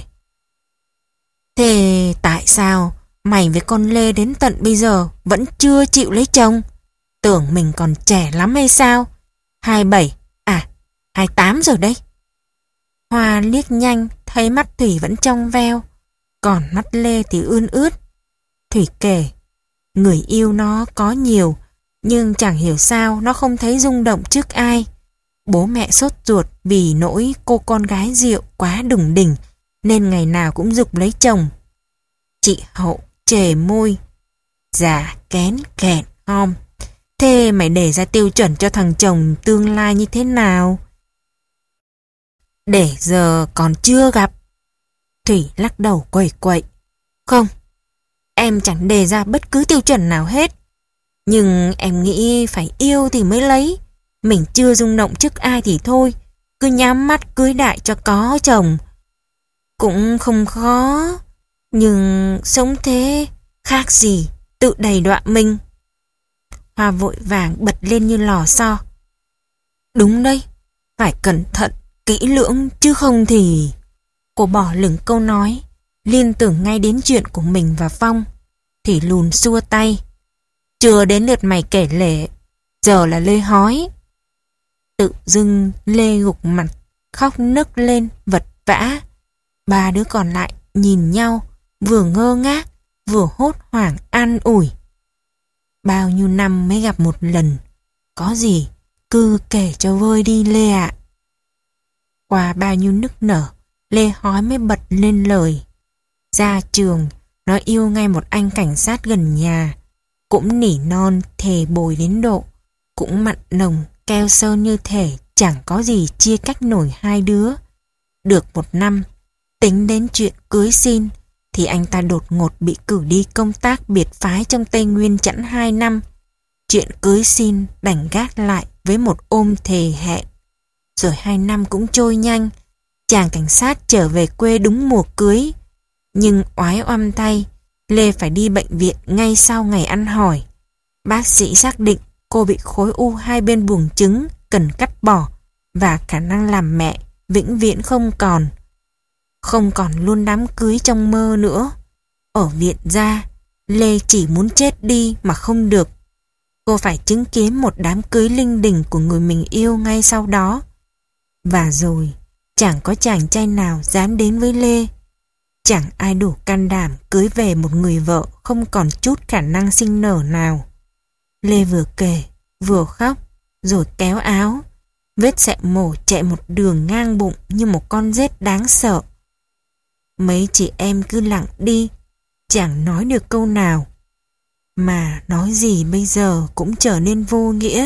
Thế tại sao mày với con Lê đến tận bây giờ vẫn chưa chịu lấy chồng? Tưởng mình còn trẻ lắm hay sao? hai bảy, à, hai tám rồi đấy. Hoa liếc nhanh, thấy mắt Thủy vẫn trong veo, còn mắt Lê thì ươn ướt. Thủy kể, người yêu nó có nhiều, nhưng chẳng hiểu sao nó không thấy rung động trước ai. Bố mẹ sốt ruột vì nỗi cô con gái rượu quá đủng đỉnh, nên ngày nào cũng giục lấy chồng. Chị Hậu chề môi, dạ kén kẹt om. Thế mày để ra tiêu chuẩn cho thằng chồng tương lai như thế nào? Để giờ còn chưa gặp. Thủy lắc đầu quẩy quậy. Không, em chẳng đề ra bất cứ tiêu chuẩn nào hết. Nhưng em nghĩ phải yêu thì mới lấy. Mình chưa rung động trước ai thì thôi, cứ nhắm mắt cưới đại cho có chồng. Cũng không khó, nhưng sống thế khác gì tự đầy đọa mình. Hoa vội vàng bật lên như lò xo. Đúng đấy, phải cẩn thận, kỹ lưỡng, chứ không thì... Cô bỏ lửng câu nói, liên tưởng ngay đến chuyện của mình và Phong. Thì lùn xua tay. Chưa đến lượt mày kể lể, giờ là Lê hói. Tự dưng Lê gục mặt, khóc nức lên, vật vã. Ba đứa còn lại nhìn nhau, vừa ngơ ngác, vừa hốt hoảng an ủi. Bao nhiêu năm mới gặp một lần, có gì cứ kể cho vơi đi Lê ạ. Qua bao nhiêu nức nở, Lê hói mới bật lên lời. Ra trường, nó yêu ngay một anh cảnh sát gần nhà, cũng nỉ non thề bồi đến độ, cũng mặn nồng keo sơn như thể chẳng có gì chia cách nổi hai đứa. Được một năm, tính đến chuyện cưới xin, thì anh ta đột ngột bị cử đi công tác biệt phái trong Tây Nguyên chẵn hai năm. Chuyện cưới xin đành gác lại với một ôm thề hẹn. Rồi hai năm cũng trôi nhanh, chàng cảnh sát trở về quê đúng mùa cưới. Nhưng oái oăm tay, Lê phải đi bệnh viện ngay sau ngày ăn hỏi. Bác sĩ xác định cô bị khối u hai bên buồng trứng, cần cắt bỏ, và khả năng làm mẹ vĩnh viễn không còn. Không còn luôn đám cưới trong mơ nữa. Ở viện ra, Lê chỉ muốn chết đi mà không được. Cô phải chứng kiến một đám cưới linh đình của người mình yêu ngay sau đó. Và rồi, chẳng có chàng trai nào dám đến với Lê. Chẳng ai đủ can đảm cưới về một người vợ không còn chút khả năng sinh nở nào. Lê vừa kể, vừa khóc, rồi kéo áo. Vết sẹo mổ chạy một đường ngang bụng như một con rết đáng sợ. Mấy chị em cứ lặng đi, chẳng nói được câu nào. Mà nói gì bây giờ cũng trở nên vô nghĩa.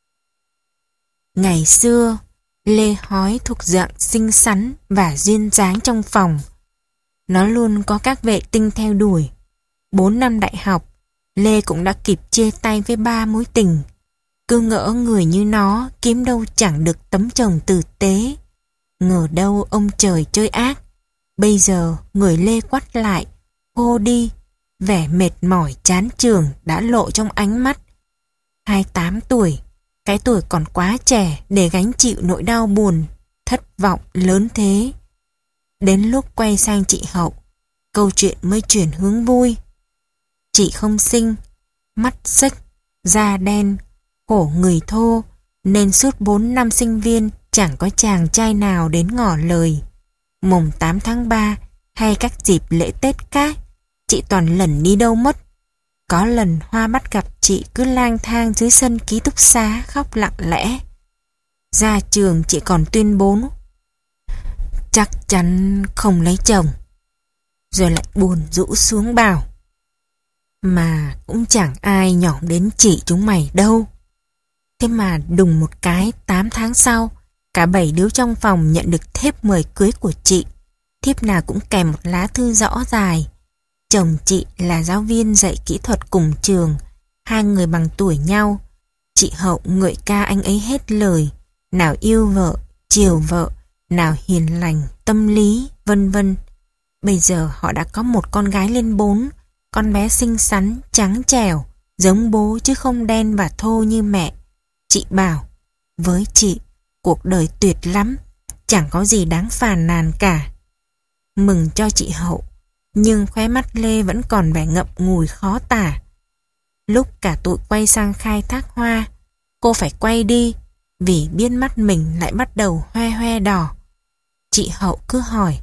Ngày xưa, Lê hói thuộc dạng xinh xắn và duyên dáng trong phòng. Nó luôn có các vệ tinh theo đuổi. Bốn năm đại học, Lê cũng đã kịp chia tay với ba mối tình. Cứ ngỡ người như nó kiếm đâu chẳng được tấm chồng tử tế. Ngờ đâu ông trời chơi ác. Bây giờ người Lê quắt lại, hô đi, vẻ mệt mỏi chán chường đã lộ trong ánh mắt. hai mươi tám tuổi, cái tuổi còn quá trẻ để gánh chịu nỗi đau buồn, thất vọng lớn thế. Đến lúc quay sang chị Hậu, câu chuyện mới chuyển hướng vui. Chị không xinh, mắt xếch, da đen, khổ người thô, nên suốt bốn năm sinh viên chẳng có chàng trai nào đến ngỏ lời. Mùng tám tháng ba hay các dịp lễ Tết khác, chị toàn lẩn đi đâu mất. Có lần Hoa bắt gặp chị cứ lang thang dưới sân ký túc xá khóc lặng lẽ. Ra trường chị còn tuyên bố chắc chắn không lấy chồng. Rồi lại buồn rũ xuống bảo Mà cũng chẳng ai nhỏm đến chị chúng mày đâu. Thế mà đùng một cái tám tháng sau, cả bảy đứa trong phòng nhận được thiếp mời cưới của chị. Thiếp nào cũng kèm một lá thư rõ dài. Chồng chị là giáo viên dạy kỹ thuật cùng trường, hai người bằng tuổi nhau. Chị Hậu ngợi ca anh ấy hết lời, nào yêu vợ, chiều vợ, nào hiền lành, tâm lý, vân vân. Bây giờ họ đã có một con gái lên bốn, con bé xinh xắn, trắng trẻo, giống bố chứ không đen và thô như mẹ. Chị bảo, với chị, cuộc đời tuyệt lắm, chẳng có gì đáng phàn nàn cả. Mừng cho chị Hậu, nhưng khóe mắt Lê vẫn còn vẻ ngậm ngùi khó tả. Lúc cả tụi quay sang khai thác hoa, cô phải quay đi, vì biết mắt mình lại bắt đầu hoe hoe đỏ. Chị Hậu cứ hỏi,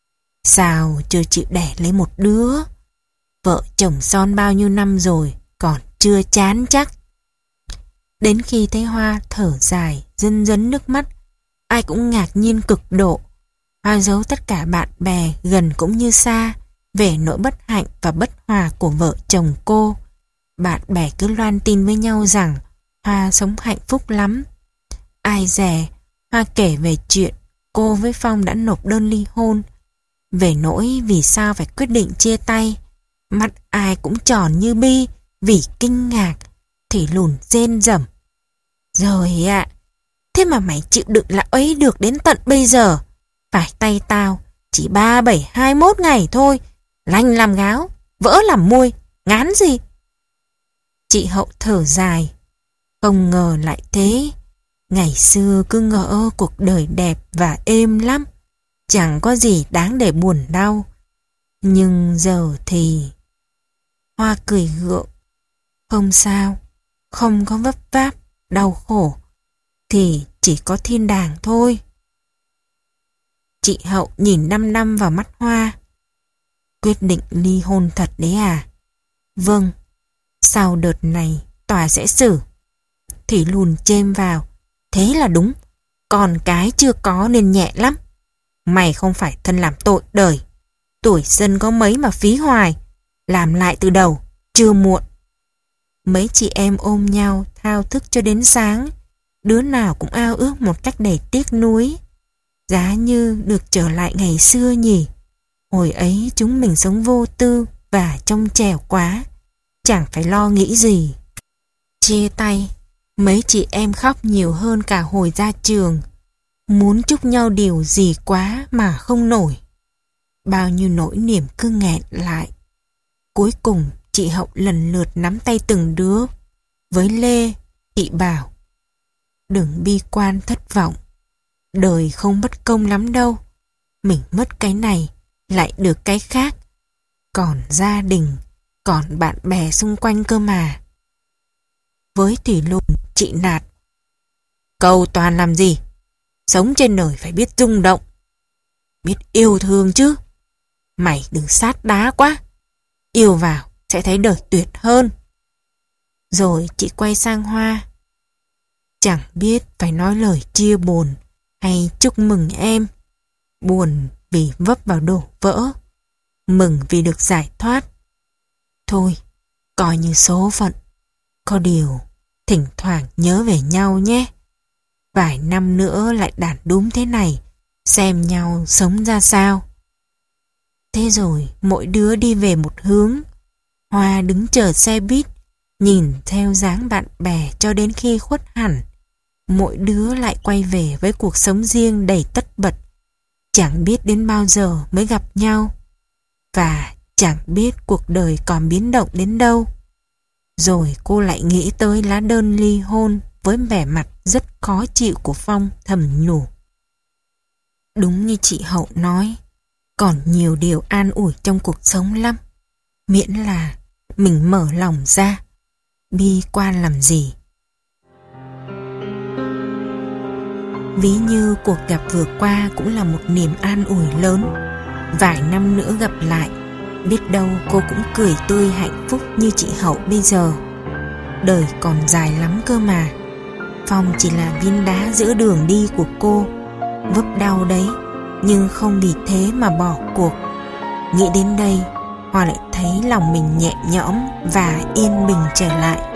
sao chưa chịu đẻ lấy một đứa? Vợ chồng son bao nhiêu năm rồi, còn chưa chán chắc. Đến khi thấy Hoa thở dài, dấn dấn nước mắt, ai cũng ngạc nhiên cực độ. Hoa giấu tất cả bạn bè gần cũng như xa về nỗi bất hạnh và bất hòa của vợ chồng cô. Bạn bè cứ loan tin với nhau rằng Hoa sống hạnh phúc lắm. Ai dè, Hoa kể về chuyện cô với Phong đã nộp đơn ly hôn. Về nỗi vì sao phải quyết định chia tay, mắt ai cũng tròn như bi vì kinh ngạc, thì lùn rên rẩm. Rồi ạ, à, thế mà mày chịu đựng là ấy được đến tận bây giờ. Phải tay tao, chỉ ba bảy hai mốt ngày thôi, lanh làm gáo, vỡ làm muôi, ngán gì. Chị Hậu thở dài, không ngờ lại thế. Ngày xưa cứ ngỡ cuộc đời đẹp và êm lắm, chẳng có gì đáng để buồn đau. Nhưng giờ thì... Hoa cười gượng, không sao, không có vấp váp, đau khổ, thì chỉ có thiên đàng thôi. Chị Hậu nhìn năm năm vào mắt Hoa. Quyết định ly hôn thật đấy à? Vâng, sau đợt này tòa sẽ xử. Thì lùn chêm vào, thế là đúng, còn cái chưa có nên nhẹ lắm. Mày không phải thân làm tội đời, tuổi dân có mấy mà phí hoài, làm lại từ đầu, chưa muộn. Mấy chị em ôm nhau thao thức cho đến sáng, đứa nào cũng ao ước một cách đầy tiếc nuối. Giá như được trở lại ngày xưa nhỉ. Hồi ấy chúng mình sống vô tư và trong trẻo quá, chẳng phải lo nghĩ gì. Chia tay, mấy chị em khóc nhiều hơn cả hồi ra trường. Muốn chúc nhau điều gì quá mà không nổi. Bao nhiêu nỗi niềm cứ nghẹn lại. Cuối cùng chị Hậu lần lượt nắm tay từng đứa. Với Lê, chị bảo, đừng bi quan thất vọng. Đời không bất công lắm đâu. Mình mất cái này, lại được cái khác. Còn gia đình, còn bạn bè xung quanh cơ mà. Với Thủy Lùn, chị nạt, cầu toàn làm gì? Sống trên đời phải biết rung động, biết yêu thương chứ. Mày đừng sát đá quá, yêu vào sẽ thấy đời tuyệt hơn. Rồi chị quay sang Hoa, chẳng biết phải nói lời chia buồn hay chúc mừng em. Buồn vì vấp vào đổ vỡ, mừng vì được giải thoát. Thôi, coi như số phận. Có điều, thỉnh thoảng nhớ về nhau nhé. Vài năm nữa lại đàn đúm thế này, xem nhau sống ra sao. Thế rồi mỗi đứa đi về một hướng. Hoa đứng chờ xe buýt, nhìn theo dáng bạn bè cho đến khi khuất hẳn. Mỗi đứa lại quay về với cuộc sống riêng đầy tất bật. Chẳng biết đến bao giờ mới gặp nhau, và chẳng biết cuộc đời còn biến động đến đâu. Rồi cô lại nghĩ tới lá đơn ly hôn với vẻ mặt rất khó chịu của Phong, thầm nhủ. Đúng như chị Hậu nói, còn nhiều điều an ủi trong cuộc sống lắm, miễn là mình mở lòng ra. Bi quan làm gì? Ví như cuộc gặp vừa qua cũng là một niềm an ủi lớn. Vài năm nữa gặp lại, biết đâu cô cũng cười tươi hạnh phúc như chị Hậu bây giờ. Đời còn dài lắm cơ mà. Phong chỉ là viên đá giữa đường đi của cô, vấp đau đấy, nhưng không vì thế mà bỏ cuộc. Nghĩ đến đây, Hoa lại thấy lòng mình nhẹ nhõm và yên bình trở lại.